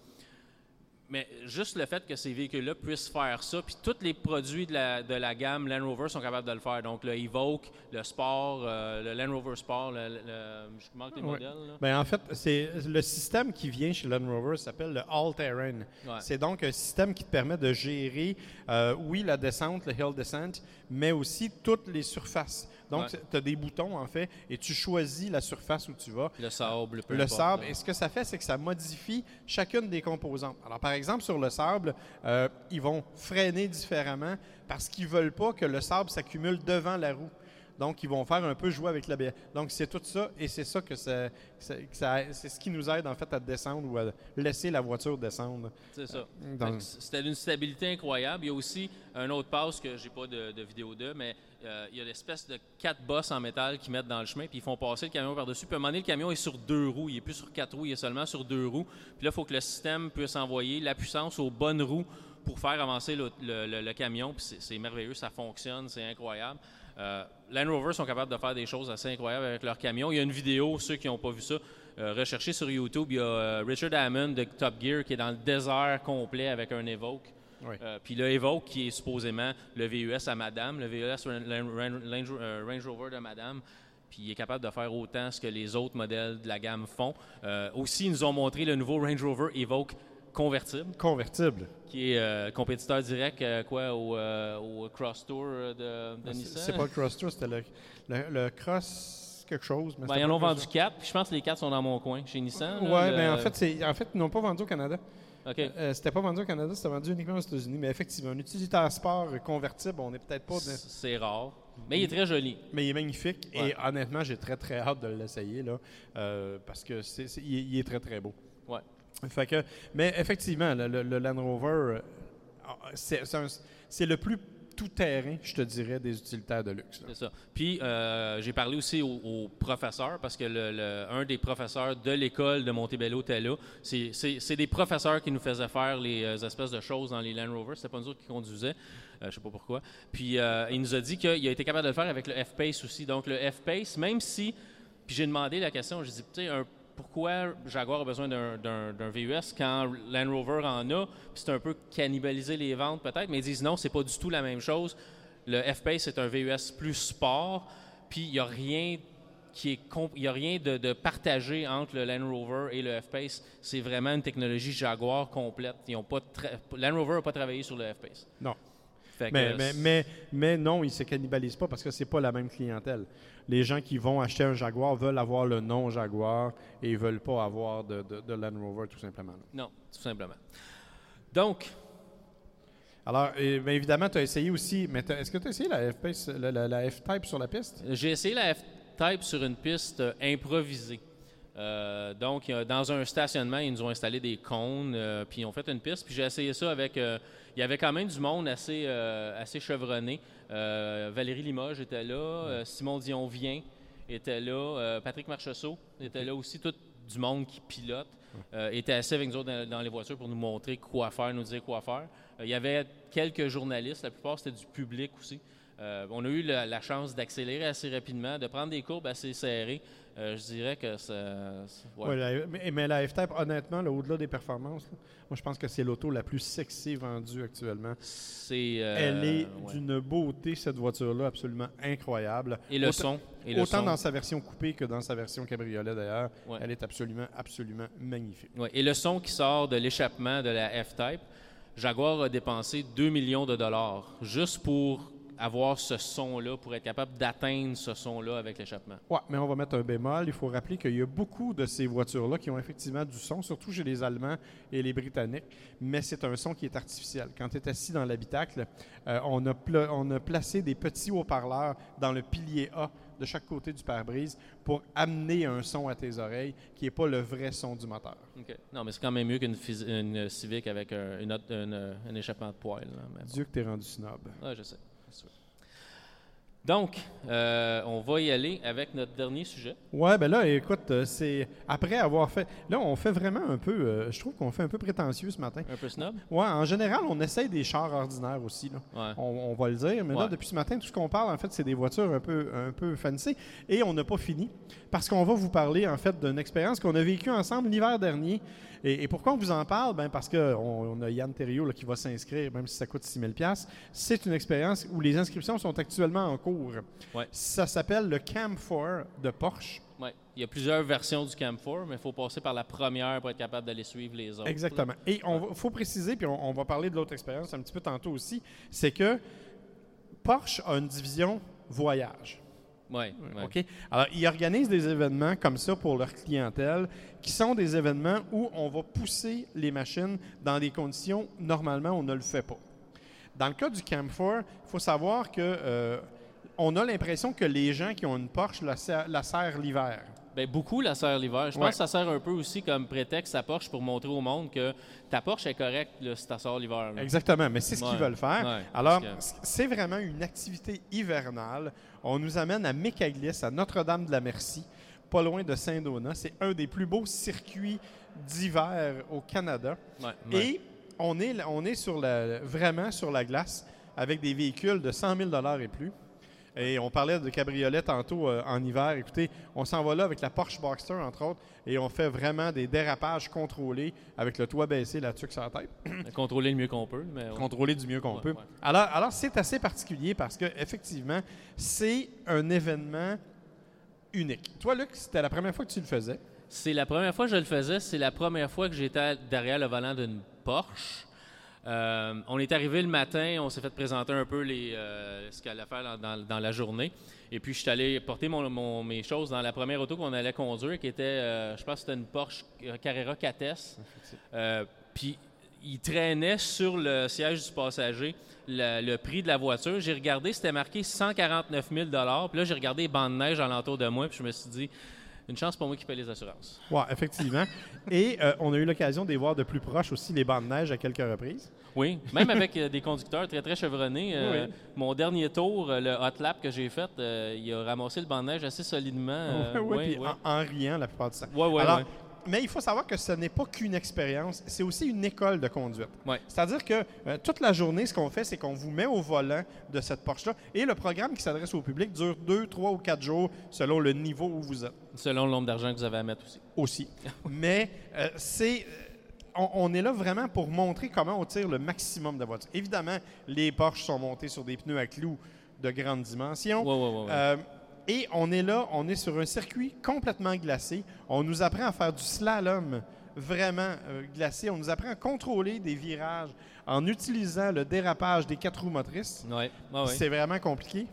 Mais juste le fait que ces véhicules-là puissent faire ça, puis tous les produits de la, de la gamme Land Rover sont capables de le faire. Donc, le Evoque, le Sport, euh, le Land Rover Sport, le, le, je manque les ouais. modèles. Là. Bien, en fait, c'est le système qui vient chez Land Rover s'appelle le All-Terrain. Ouais. C'est donc un système qui te permet de gérer, euh, oui, la descente, le hill descent, mais aussi toutes les surfaces. Donc, ouais. tu as des boutons, en fait, et tu choisis la surface où tu vas. Le sable, peu Le importe, sable. là. Et ce que ça fait, c'est que ça modifie chacune des composantes. Alors, par exemple, sur le sable, euh, ils vont freiner différemment parce qu'ils ne veulent pas que le sable s'accumule devant la roue. Donc, ils vont faire un peu jouer avec la bière. Donc, c'est tout ça, et c'est ça que ça, ça, que ça c'est ce qui nous aide, en fait, à descendre ou à laisser la voiture descendre. C'est ça. Euh, dans... C'était d'une stabilité incroyable. Il y a aussi un autre pass que j'ai pas de, de vidéo de, mais euh, il y a l'espèce de quatre bosses en métal qu'ils mettent dans le chemin, puis ils font passer le camion par-dessus. Puis à un moment donné, le camion est sur deux roues. Il n'est plus sur quatre roues, il est seulement sur deux roues. Puis là, il faut que le système puisse envoyer la puissance aux bonnes roues pour faire avancer le, le, le, le camion. Puis c'est, c'est merveilleux, ça fonctionne, c'est incroyable. Euh, Land Rover sont capables de faire des choses assez incroyables avec leur camion. Il y a une vidéo, ceux qui n'ont pas vu ça, euh, recherchez sur YouTube. Il y a euh, Richard Hammond de Top Gear qui est dans le désert complet avec un Evoque. Oui. Euh, puis le Evoque qui est supposément le V U S à Madame, le V U S Range Rover de Madame. Puis il est capable de faire autant ce que les autres modèles de la gamme font. Euh, aussi, ils nous ont montré le nouveau Range Rover Evoque convertible. Convertible. Qui est euh, compétiteur direct euh, quoi, au, euh, au Cross Tour de, de Nissan. C'est pas le Cross Tour, c'était le, le, le Cross quelque chose. Ben, ils en ont vendu quatre. Je pense que les quatre sont dans mon coin, chez Nissan. Oui, mais ben, en fait, c'est, en fait, ils n'ont pas vendu au Canada. OK. Euh, c'était pas vendu au Canada, c'était vendu uniquement aux États-Unis. Mais effectivement, un utilitaire sport convertible, on n'est peut-être pas... De... C'est rare. Mais il est très joli. Mais il est magnifique. Ouais. Et honnêtement, j'ai très, très hâte de l'essayer, là, euh, parce que c'est, c'est, il, est, il est très, très beau. Ouais. Fait que, mais effectivement, le, le, le Land Rover, c'est, c'est, un, c'est le plus tout-terrain, je te dirais, des utilitaires de luxe. Là. C'est ça. Puis, euh, j'ai parlé aussi aux, aux professeurs, parce que le, le, un des professeurs de l'école de Montebello était là. C'est, c'est, c'est des professeurs qui nous faisaient faire les euh, espèces de choses dans les Land Rover. C'était pas nous autres qui conduisaient. Euh, je sais pas pourquoi. Puis, euh, il nous a dit qu'il a été capable de le faire avec le F-Pace aussi. Donc, le F-Pace, même si... Puis, j'ai demandé la question, j'ai dit, tu sais, un pourquoi Jaguar a besoin d'un, d'un, d'un V U S quand Land Rover en a, puis c'est un peu cannibaliser les ventes peut-être, mais ils disent non, c'est pas du tout la même chose. Le F-Pace, c'est un V U S plus sport, puis il n'y a rien qui est comp- il y a rien de, de partagé entre le Land Rover et le F-Pace. C'est vraiment une technologie Jaguar complète. Ils ont pas tra- Land Rover n'a pas travaillé sur le F-Pace. Non. Fait mais, que, mais, mais, mais non, ils ne se cannibalisent pas parce que c'est pas la même clientèle. Les gens qui vont acheter un Jaguar veulent avoir le nom Jaguar et ils ne veulent pas avoir de, de, de Land Rover, tout simplement. Non, tout simplement. Donc... Alors, et, bien évidemment, tu as essayé aussi, mais est-ce que tu as essayé la F-Pace, la, la, la F-Type sur la piste? J'ai essayé la F-Type sur une piste euh, improvisée. Euh, donc, dans un stationnement, ils nous ont installé des cônes, euh, puis ils ont fait une piste. Puis j'ai essayé ça avec... Euh, il y avait quand même du monde assez, euh, assez chevronné. Euh, Valérie Limoges était là, euh, Simon Dion-Vient était là, euh, Patrick Marchessault était là aussi, tout du monde qui pilote. Euh, était assis avec nous autres dans, dans les voitures pour nous montrer quoi faire, nous dire quoi faire. Euh, il y avait quelques journalistes, la plupart c'était du public aussi. Euh, on a eu la, la chance d'accélérer assez rapidement, de prendre des courbes assez serrées. Euh, je dirais que ça... ça ouais. Ouais, la, mais, mais la F-Type, honnêtement, là, au-delà des performances, là, moi je pense que c'est l'auto la plus sexy vendue actuellement. C'est, euh, Elle est ouais. d'une beauté, cette voiture-là, absolument incroyable. Et le autant, son. Et le autant son. dans sa version coupée que dans sa version cabriolet, d'ailleurs. Ouais. Elle est absolument, absolument magnifique. Ouais. Et le son qui sort de l'échappement de la F-Type, Jaguar a dépensé deux millions de dollars juste pour avoir ce son-là, pour être capable d'atteindre ce son-là avec l'échappement. Oui, mais on va mettre un bémol. Il faut rappeler qu'il y a beaucoup de ces voitures-là qui ont effectivement du son, surtout chez les Allemands et les Britanniques, mais c'est un son qui est artificiel. Quand tu es assis dans l'habitacle, euh, on, a pla- on a placé des petits haut-parleurs dans le pilier A de chaque côté du pare-brise pour amener un son à tes oreilles qui n'est pas le vrai son du moteur. Okay. Non, mais c'est quand même mieux qu'une phys- une Civic avec un, une autre, une, un échappement de poêle. Là, mais bon. Dieu que t'es rendu snob. Ah, je sais. Donc, euh, on va y aller avec notre dernier sujet. Ouais, ben là, écoute, c'est après avoir fait... Là, on fait vraiment un peu... Euh, je trouve qu'on fait un peu prétentieux ce matin. Un peu snob? Ouais, en général, on essaye des chars ordinaires aussi, là. Ouais. On, on va le dire. Mais ouais. là, depuis ce matin, tout ce qu'on parle, en fait, c'est des voitures un peu, un peu fancy. Et on n'a pas fini. Parce qu'on va vous parler, en fait, d'une expérience qu'on a vécue ensemble l'hiver dernier. Et, et pourquoi on vous en parle? Ben parce qu'on on a Yann Thériault là, qui va s'inscrire, même si ça coûte six mille dollars. C'est une expérience où les inscriptions sont actuellement en cours. Ouais. Ça s'appelle le Cam quatre de Porsche. Oui. Il y a plusieurs versions du Cam quatre, mais il faut passer par la première pour être capable d'aller suivre les autres. Exactement. Et il faut préciser, puis on, on va parler de l'autre expérience un petit peu tantôt aussi, c'est que Porsche a une division voyage. Oui. Ouais. OK? Alors, ils organisent des événements comme ça pour leur clientèle, qui sont des événements où on va pousser les machines dans des conditions, normalement, on ne le fait pas. Dans le cas du Cam quatre, il faut savoir que euh, on a l'impression que les gens qui ont une Porsche la, ser- la serrent l'hiver. Bien, beaucoup la serrent l'hiver. Je pense ouais. que ça sert un peu aussi comme prétexte à Porsche pour montrer au monde que ta Porsche est correcte là, si tu sors l'hiver. Là. Exactement, mais c'est ce ouais. qu'ils veulent faire. Ouais, Alors, que... c'est vraiment une activité hivernale. On nous amène à Mécaglis, à Notre-Dame-de-la-Merci, pas loin de Saint-Donat. C'est un des plus beaux circuits d'hiver au Canada. Ouais, ouais. Et on est, on est sur la, vraiment sur la glace avec des véhicules de cent mille dollars et plus. Et on parlait de cabriolet tantôt euh, en hiver. Écoutez, on s'en va là avec la Porsche Boxster, entre autres, et on fait vraiment des dérapages contrôlés avec le toit baissé, la tuque sur la tête. Contrôler le mieux qu'on peut. Mais ouais. Contrôler du mieux qu'on ouais, peut. Ouais. Alors, alors c'est assez particulier parce que effectivement, c'est un événement unique. Toi, Luc, c'était la première fois que tu le faisais? C'est la première fois que je le faisais. C'est la première fois que j'étais derrière le volant d'une Porsche. Euh, on est arrivé le matin, on s'est fait présenter un peu les, euh, ce qu'il allait faire dans, dans, dans la journée. Et puis, je suis allé porter mon, mon, mes choses dans la première auto qu'on allait conduire, qui était, euh, je pense que c'était une Porsche Carrera quatre S. Euh, puis, il traînait sur le siège du passager le, le prix de la voiture. J'ai regardé, c'était marqué cent quarante-neuf mille dollars. Puis là, j'ai regardé les bancs de neige alentour de moi, puis je me suis dit... Une chance pour moi qui paye les assurances. Oui, effectivement. Et euh, on a eu l'occasion de les voir de plus proche aussi, les bancs de neige, à quelques reprises. Oui, même avec euh, des conducteurs très, très chevronnés. Euh, oui. Mon dernier tour, euh, le hot lap que j'ai fait, euh, il a ramassé le banc de neige assez solidement. Euh, oui, oui, puis oui. En, en riant la plupart du temps. Oui, oui, Alors, oui. Mais il faut savoir que ce n'est pas qu'une expérience, c'est aussi une école de conduite. Ouais. C'est-à-dire que euh, toute la journée, ce qu'on fait, c'est qu'on vous met au volant de cette Porsche-là et le programme qui s'adresse au public dure deux, trois ou quatre jours selon le niveau où vous êtes. Selon le nombre d'argent que vous avez à mettre aussi. Aussi. Mais euh, c'est... On, on est là vraiment pour montrer comment on tire le maximum de voitures. Évidemment, les Porsche sont montés sur des pneus à clous de grande dimension. Oui, oui, oui. Euh, Et on est là, on est sur un circuit complètement glacé. On nous apprend à faire du slalom vraiment euh, glacé. On nous apprend à contrôler des virages en utilisant le dérapage des quatre roues motrices. Ouais. Ah, ouais. C'est vraiment compliqué.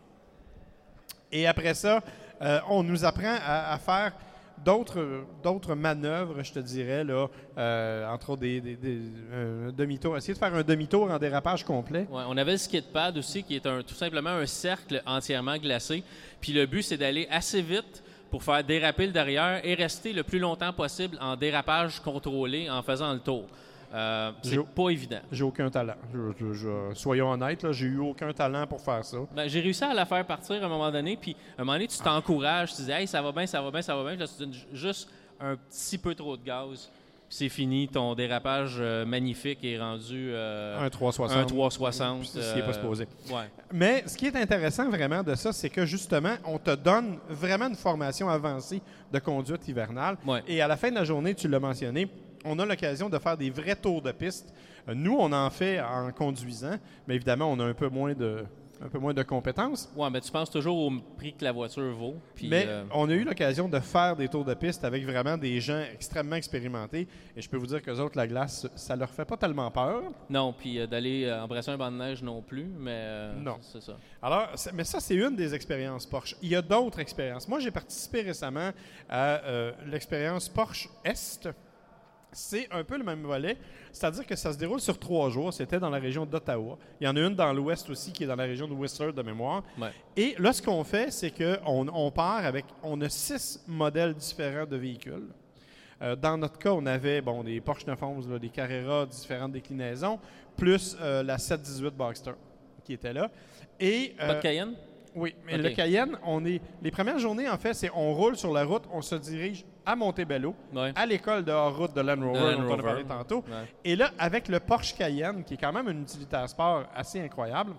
Et après ça, euh, on nous apprend à, à faire d'autres, d'autres manœuvres, je te dirais, là, euh, entre autres des, des, des un demi-tour. Essayer de faire un demi-tour en dérapage complet. Ouais, on avait le skid pad aussi, qui est un, tout simplement un cercle entièrement glacé. Puis le but, c'est d'aller assez vite pour faire déraper le derrière et rester le plus longtemps possible en dérapage contrôlé en faisant le tour. Euh, c'est j'ai, pas évident. J'ai aucun talent. Je, je, je, soyons honnêtes, là, j'ai eu aucun talent pour faire ça. Ben, j'ai réussi à la faire partir à un moment donné, puis à un moment donné, tu t'encourages, tu dis « Hey, ça va bien, ça va bien, ça va bien », puis là, tu donnes juste un petit peu trop de gaz, puis c'est fini, ton dérapage euh, magnifique est rendu... Euh, un trois cent soixante. Un trois cent soixante. C'est ce qui n'est pas supposé. Ouais. Mais ce qui est intéressant vraiment de ça, c'est que justement, on te donne vraiment une formation avancée de conduite hivernale. Ouais. Et à la fin de la journée, tu l'as mentionné, on a l'occasion de faire des vrais tours de piste. Nous, on en fait en conduisant, mais évidemment, on a un peu moins de, un peu moins de compétences. Oui, mais tu penses toujours au prix que la voiture vaut. Puis, mais euh... on a eu l'occasion de faire des tours de piste avec vraiment des gens extrêmement expérimentés. Et je peux vous dire qu'eux autres, la glace, ça leur fait pas tellement peur. Non, puis euh, d'aller euh, embrasser un banc de neige non plus, mais euh, non. c'est ça. Alors, mais ça, c'est une des expériences Porsche. Il y a d'autres expériences. Moi, j'ai participé récemment à euh, l'expérience Porsche Est. C'est un peu le même volet, c'est-à-dire que ça se déroule sur trois jours. C'était dans la région d'Ottawa. Il y en a une dans l'ouest aussi qui est dans la région de Whistler de mémoire. Ouais. Et là, ce qu'on fait, c'est qu'on on part avec... On a six modèles différents de véhicules. Euh, dans notre cas, on avait bon, des Porsche neuf onze, là, des Carrera, différentes déclinaisons, plus euh, la sept dix-huit Boxster qui était là. Et, euh, Pas de Cayenne? Oui, mais okay. le Cayenne, on est... Les premières journées, en fait, c'est on roule sur la route, on se dirige à Montebello, ouais. à l'école de hors-route de Land Rover, dont on a parlé tantôt. Ouais. Et là, avec le Porsche Cayenne, qui est quand même un utilitaire sport assez incroyable,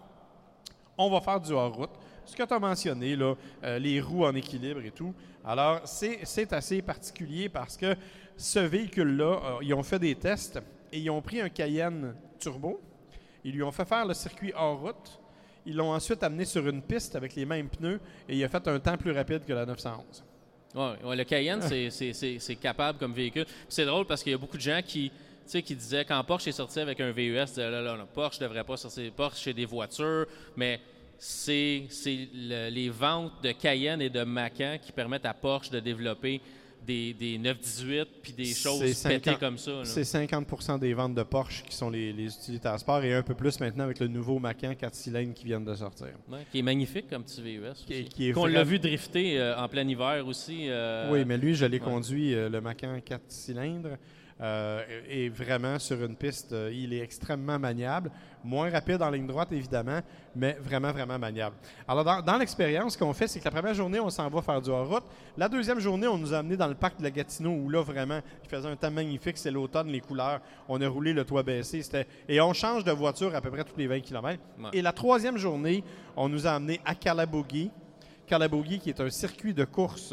on va faire du hors-route. Ce que tu as mentionné, là, euh, les roues en équilibre et tout. Alors, c'est assez particulier parce que ce véhicule-là, euh, ils ont fait des tests et ils ont pris un Cayenne turbo. Ils lui ont fait faire le circuit hors-route. Ils l'ont ensuite amené sur une piste avec les mêmes pneus et il a fait un temps plus rapide que la neuf cent onze. Oui, ouais, le Cayenne, c'est capable comme véhicule. C'est drôle parce qu'il y a beaucoup de gens qui, qui disaient, quand Porsche est sorti avec un V U S, disaient, là, là, là, Porsche ne devrait pas sortir Porsche chez des voitures, mais c'est le, les ventes de Cayenne et de Macan qui permettent à Porsche de développer des, des neuf dix-huit puis des choses pétées comme ça. C'est cinquante pour cent des ventes de Porsche qui sont les, les utilitaires sport et un peu plus maintenant avec le nouveau Macan quatre cylindres qui viennent de sortir. Ouais, qui est magnifique comme petit V U S. Qui, qui est Qu'on l'a vu drifter euh, en plein hiver aussi. Euh... Oui, mais lui, je l'ai ouais. conduit, euh, le Macan quatre cylindres. Euh, et vraiment, sur une piste, euh, il est extrêmement maniable. Moins rapide en ligne droite, évidemment, mais vraiment, vraiment maniable. Alors, dans, dans l'expérience, ce qu'on fait, c'est que la première journée, on s'en va faire du hors-route. La deuxième journée, on nous a amenés dans le parc de la Gatineau, où là, vraiment, il faisait un temps magnifique. C'est l'automne, les couleurs. On a roulé le toit baissé. Et on change de voiture à peu près tous les vingt kilomètres. Ouais. Et la troisième journée, on nous a amenés à Calabogie. Calabogie, qui est un circuit de course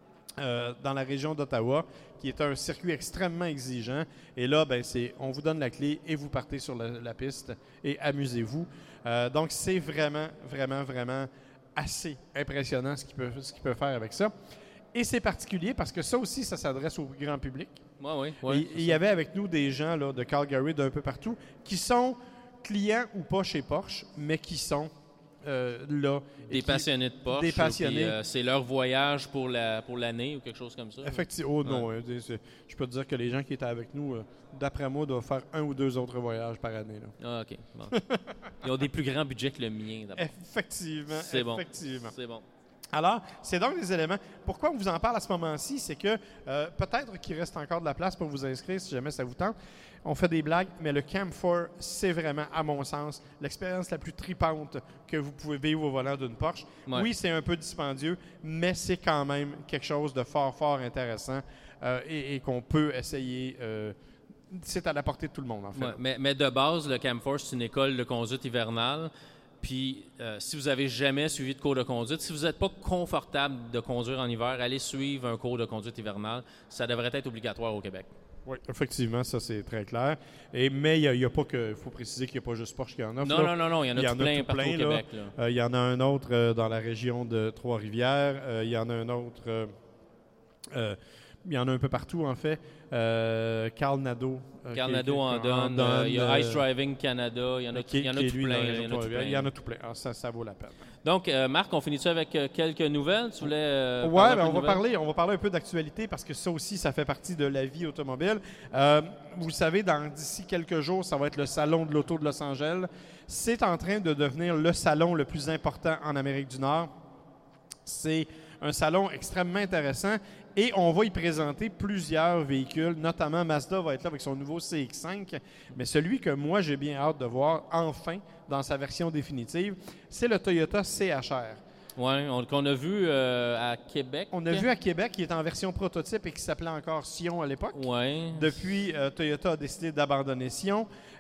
Euh, dans la région d'Ottawa, qui est un circuit extrêmement exigeant. Et là, ben, c'est, on vous donne la clé et vous partez sur la, la piste et amusez-vous. Euh, donc, c'est vraiment, vraiment, vraiment assez impressionnant ce qu'il peut, ce qu'il peut faire avec ça. Et c'est particulier parce que ça aussi, ça s'adresse au grand public. Oui, oui. Ouais, il y avait avec nous des gens là, de Calgary, d'un peu partout, qui sont clients ou pas chez Porsche, mais qui sont Euh, là, des qui, passionnés de Porsche. Des passionnés. Euh, c'est leur voyage pour la pour l'année ou quelque chose comme ça. Effectivement. Oh non. Ouais. Euh, je peux te dire que les gens qui étaient avec nous, euh, d'après moi, doivent faire un ou deux autres voyages par année. Là. Ah, OK. Bon. Ils ont des plus grands budgets que le mien. Effectivement. C'est bon. Effectivement. C'est bon. Alors, c'est donc des éléments. Pourquoi on vous en parle à ce moment-ci, c'est que euh, peut-être qu'il reste encore de la place pour vous inscrire si jamais ça vous tente. On fait des blagues, mais le Cam quatre, c'est vraiment, à mon sens, l'expérience la plus tripante que vous pouvez vivre au volant d'une Porsche. Ouais. Oui, c'est un peu dispendieux, mais c'est quand même quelque chose de fort, fort intéressant euh, et, et qu'on peut essayer. Euh, c'est à la portée de tout le monde, en fait. Ouais, mais, mais de base, le Cam quatre, c'est une école de conduite hivernale. Puis, euh, si vous n'avez jamais suivi de cours de conduite, si vous n'êtes pas confortable de conduire en hiver, allez suivre un cours de conduite hivernale. Ça devrait être obligatoire au Québec. Oui, effectivement, ça c'est très clair. Et, mais il n'y a, a pas que. Il faut préciser qu'il n'y a pas juste Porsche qui en offre. Non, là. non, non, non. Il y en a, il y en tout, a plein, tout partout plein au Québec. Il euh, y en a un autre euh, dans la région de Trois-Rivières. Euh, il y en a un autre. Euh, euh, il y en a un peu partout, en fait. Euh, Carl Nadeau. Euh, Carl Nadeau en donne. Il euh, y a Ice Driving Canada. Il y en a, qui, y en a tout plein. Il y en a tout plein. Il y en a tout plein. Alors, ça, ça vaut la peine. Donc, euh, Marc, on finit-tu avec euh, quelques nouvelles? Tu voulais euh, Oui, ben, on, va parler, on va parler un peu d'actualité parce que ça aussi, ça fait partie de la vie automobile. Euh, vous savez, d'ici quelques jours, ça va être le Salon de l'Auto de Los Angeles. C'est en train de devenir le salon le plus important en Amérique du Nord. C'est un salon extrêmement intéressant et on va y présenter plusieurs véhicules, notamment Mazda va être là avec son nouveau C X cinq, mais celui que moi j'ai bien hâte de voir enfin dans sa version définitive, c'est le Toyota C H R. Oui, qu'on a vu euh, à Québec. On a vu à Québec, qui est en version prototype et qui s'appelait encore Sion à l'époque. Oui. Depuis, euh, Toyota a décidé d'abandonner Sion. Euh,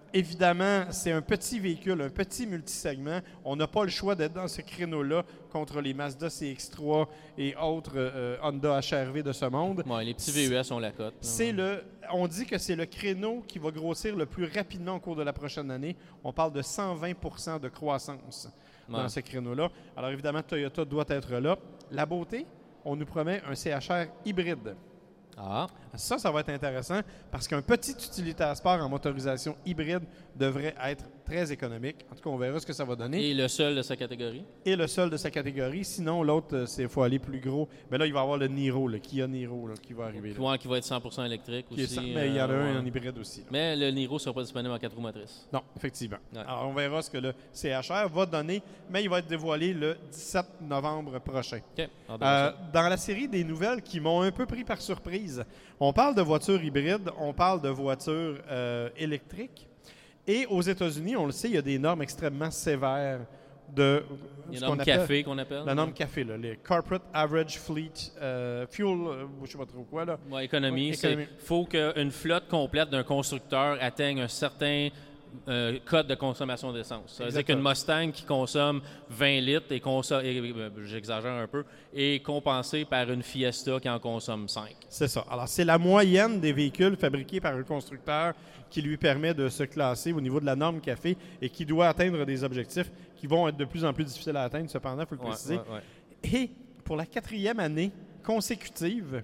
évidemment, c'est un petit véhicule, un petit multisegment. On n'a pas le choix d'être dans ce créneau-là contre les Mazda C X trois et autres euh, Honda H R V de ce monde. Ouais, les petits V U S ont la cote. C'est le, on dit que c'est le créneau qui va grossir le plus rapidement au cours de la prochaine année. On parle de cent vingt pour cent de croissance ouais. dans ce créneau-là. Alors évidemment, Toyota doit être là. La beauté, on nous promet un C H R hybride. Ah. Ça, ça va être intéressant parce qu'un petit utilitaire sport en motorisation hybride devrait être très économique. En tout cas, on verra ce que ça va donner. Et le seul de sa catégorie. Et le seul de sa catégorie. Sinon, l'autre, il faut aller plus gros. Mais là, il va y avoir le Niro, le Kia Niro là, qui va arriver. Là. Ouais, qui va être cent pour cent électrique qui aussi. cent, mais il y en a euh, un ouais. en hybride aussi. Là. Mais le Niro ne sera pas disponible en quatre roues motrices. Non, effectivement. Ouais. Alors, on verra ce que le C H R va donner, mais il va être dévoilé le dix-sept novembre prochain. Okay. Euh, dans la série des nouvelles qui m'ont un peu pris par surprise, on parle de voitures hybrides, on parle de voitures euh, électriques. Et aux États-Unis, on le sait, il y a des normes extrêmement sévères de ce qu'on appelle café qu'on appelle. La norme café, là, les Corporate Average Fleet euh, Fuel, euh, je ne sais pas trop quoi. Là. Ouais, économie. Il faut qu'une flotte complète d'un constructeur atteigne un certain euh, code de consommation d'essence. Ça veut dire qu'une Mustang qui consomme vingt litres, et, conso- et euh, j'exagère un peu, est compensée par une Fiesta qui en consomme cinq. C'est ça. Alors, c'est la moyenne des véhicules fabriqués par un constructeur qui lui permet de se classer au niveau de la norme café et qui doit atteindre des objectifs qui vont être de plus en plus difficiles à atteindre, cependant, il faut le ouais, préciser. Ouais, ouais. Et pour la quatrième année consécutive,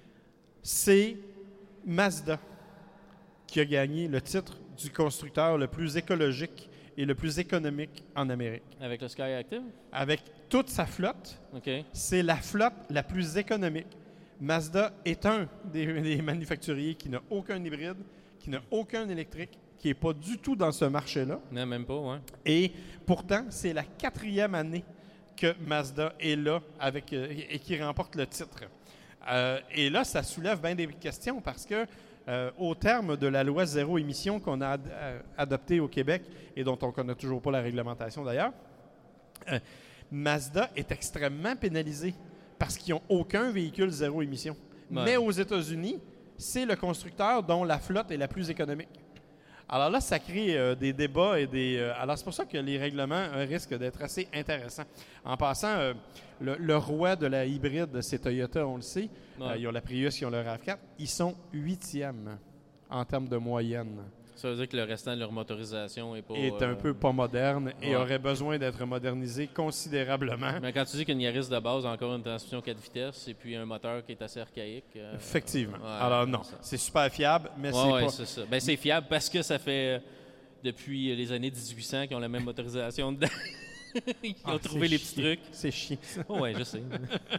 c'est Mazda qui a gagné le titre du constructeur le plus écologique et le plus économique en Amérique. Avec le Skyactiv? Avec toute sa flotte, okay. C'est la flotte la plus économique. Mazda est un des, des manufacturiers qui n'a aucun hybride, qui n'a aucun électrique, qui n'est pas du tout dans ce marché-là. Non, même pas, oui. Et pourtant, c'est la quatrième année que Mazda est là avec, euh, et qui remporte le titre. Euh, et là, ça soulève bien des questions parce que euh, au terme de la loi zéro émission qu'on a ad- euh, adoptée au Québec et dont on ne connaît toujours pas la réglementation d'ailleurs, euh, Mazda est extrêmement pénalisé parce qu'ils n'ont aucun véhicule zéro émission. Ouais. Mais aux États-Unis, c'est le constructeur dont la flotte est la plus économique. Alors là, ça crée euh, des débats et des... Euh, alors c'est pour ça que les règlements euh, risquent d'être assez intéressants. En passant, euh, le, le roi de la hybride, c'est Toyota, on le sait. Ouais. Euh, ils ont la Prius, ils ont le RAV quatre. Ils sont huitièmes en termes de moyenne. Ça veut dire que le restant de leur motorisation est pas... est un euh... peu pas moderne ouais. et aurait besoin d'être modernisé considérablement. Mais quand tu dis qu'une Yaris de base a encore une transmission quatre vitesses et puis un moteur qui est assez archaïque... Euh... Effectivement. Ouais, Alors non, ça. C'est super fiable, mais ouais, c'est ouais, pas... c'est ça. Ben, c'est fiable parce que ça fait euh, depuis les années dix-huit cents qu'ils ont la même motorisation dedans. Ils ont ah, trouvé les petits trucs. C'est chiant. Oh, oui, je sais.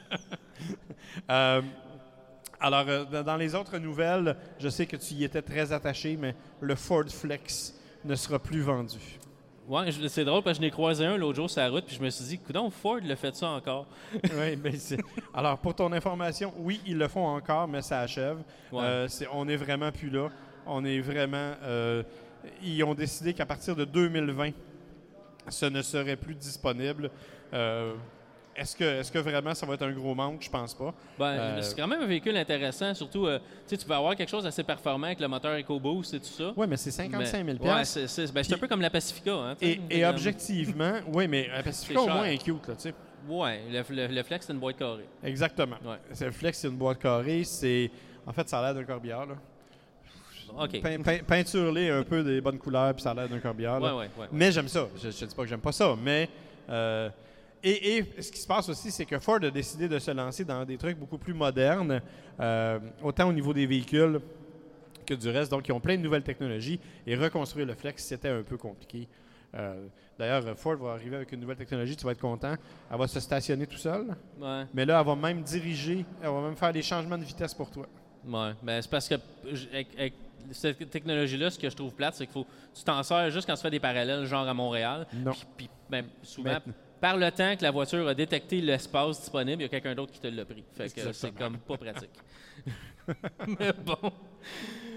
euh... Alors, euh, dans les autres nouvelles, je sais que tu y étais très attaché, mais le Ford Flex ne sera plus vendu. Oui, c'est drôle parce que je n'ai croisé un l'autre jour sur la route, puis je me suis dit, coudonc, Ford le fait ça encore. Oui, bien c'est... Alors, pour ton information, oui, ils le font encore, mais ça achève. Ouais. Euh, c'est... On n'est vraiment plus là. On est vraiment... Euh... Ils ont décidé qu'à partir de deux mille vingt, ce ne serait plus disponible. Euh... Est-ce que, est-ce que vraiment ça va être un gros manque? Je pense pas. Ben, euh... C'est quand même un véhicule intéressant, surtout, euh, tu peux avoir quelque chose d'assez performant avec le moteur EcoBoost et tout ça. Oui, mais c'est cinquante-cinq mille dollars. Oui, c'est, c'est, ben, c'est un peu comme la Pacifica. Hein, et et objectivement, oui, mais la Pacifica au moins est cute, là, tu sais. Oui, le, le, le Flex, c'est une boîte carrée. Exactement. Ouais. C'est, le Flex, c'est une boîte carrée. C'est, en fait, ça a l'air d'un corbillard, là. Okay. Pein, pein, peinture-les un peu des bonnes couleurs, puis ça a l'air d'un corbillard. Là. Ouais, ouais, ouais, ouais. Mais j'aime ça. Je ne dis pas que j'aime pas ça, mais... Euh, Et, et ce qui se passe aussi, c'est que Ford a décidé de se lancer dans des trucs beaucoup plus modernes, euh, autant au niveau des véhicules que du reste. Donc, ils ont plein de nouvelles technologies et reconstruire le Flex, c'était un peu compliqué. Euh, d'ailleurs, Ford va arriver avec une nouvelle technologie, tu vas être content. Elle va se stationner tout seul. Ouais. Mais là, elle va même diriger, elle va même faire des changements de vitesse pour toi. Oui, ben, c'est parce que avec, avec cette technologie-là, ce que je trouve plate, c'est qu'il faut tu t'en sers juste quand tu fais des parallèles, genre à Montréal. Non. Puis, puis ben, souvent... Maintenant. Par le temps que la voiture a détecté l'espace disponible, il y a quelqu'un d'autre qui te l'a pris. Fait que c'est comme pas pratique. Mais bon.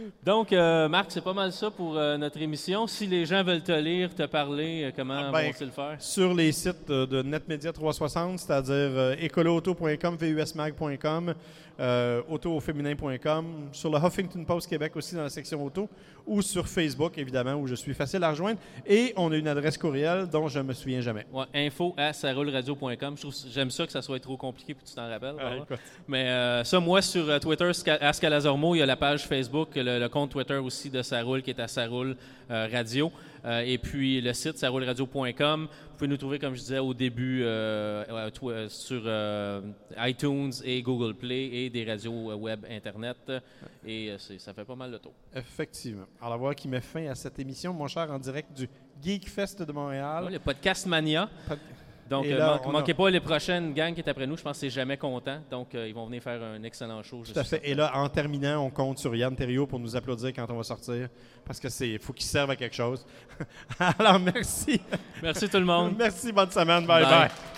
Donc, euh, Marc, c'est pas mal ça pour euh, notre émission. Si les gens veulent te lire, te parler, euh, comment ah ben, vont-ils le faire? Sur les sites euh, de NetMedia trois cent soixante, c'est-à-dire euh, écoloauto point com, v u s mag point com, euh, auto au féminin point com, sur le Huffington Post Québec aussi dans la section auto, ou sur Facebook, évidemment, où je suis facile à rejoindre. Et on a une adresse courriel dont je ne me souviens jamais. Ouais, info à saroulradio point com. J'aime ça que ça soit trop compliqué pour que tu t'en rappelles. Ah, Mais euh, ça, moi, sur euh, Twitter, à Scalazormo, il y a la page Facebook, le, le compte Twitter aussi de Saroul qui est à Saroul euh, Radio. Euh, et puis le site saroulradio point com. Vous pouvez nous trouver, comme je disais au début, euh, euh, sur euh, iTunes et Google Play et des radios web Internet. Et euh, ça fait pas mal de tour. Effectivement. Alors voilà qui met fin à cette émission, mon cher, en direct du Geek Fest de Montréal. Ouais, le Podcast Mania. Pod... Donc, euh, là, man- manquez a... pas les prochaines gangs qui est après nous. Je pense que c'est Jamais Content. Donc, euh, ils vont venir faire un excellent show. Tout à fait. Et là, en terminant, on compte sur Yann Thériault pour nous applaudir quand on va sortir. Parce que c'est faut qu'il serve à quelque chose. Alors, merci. Merci tout le monde. Merci, bonne semaine. Bye bye. bye.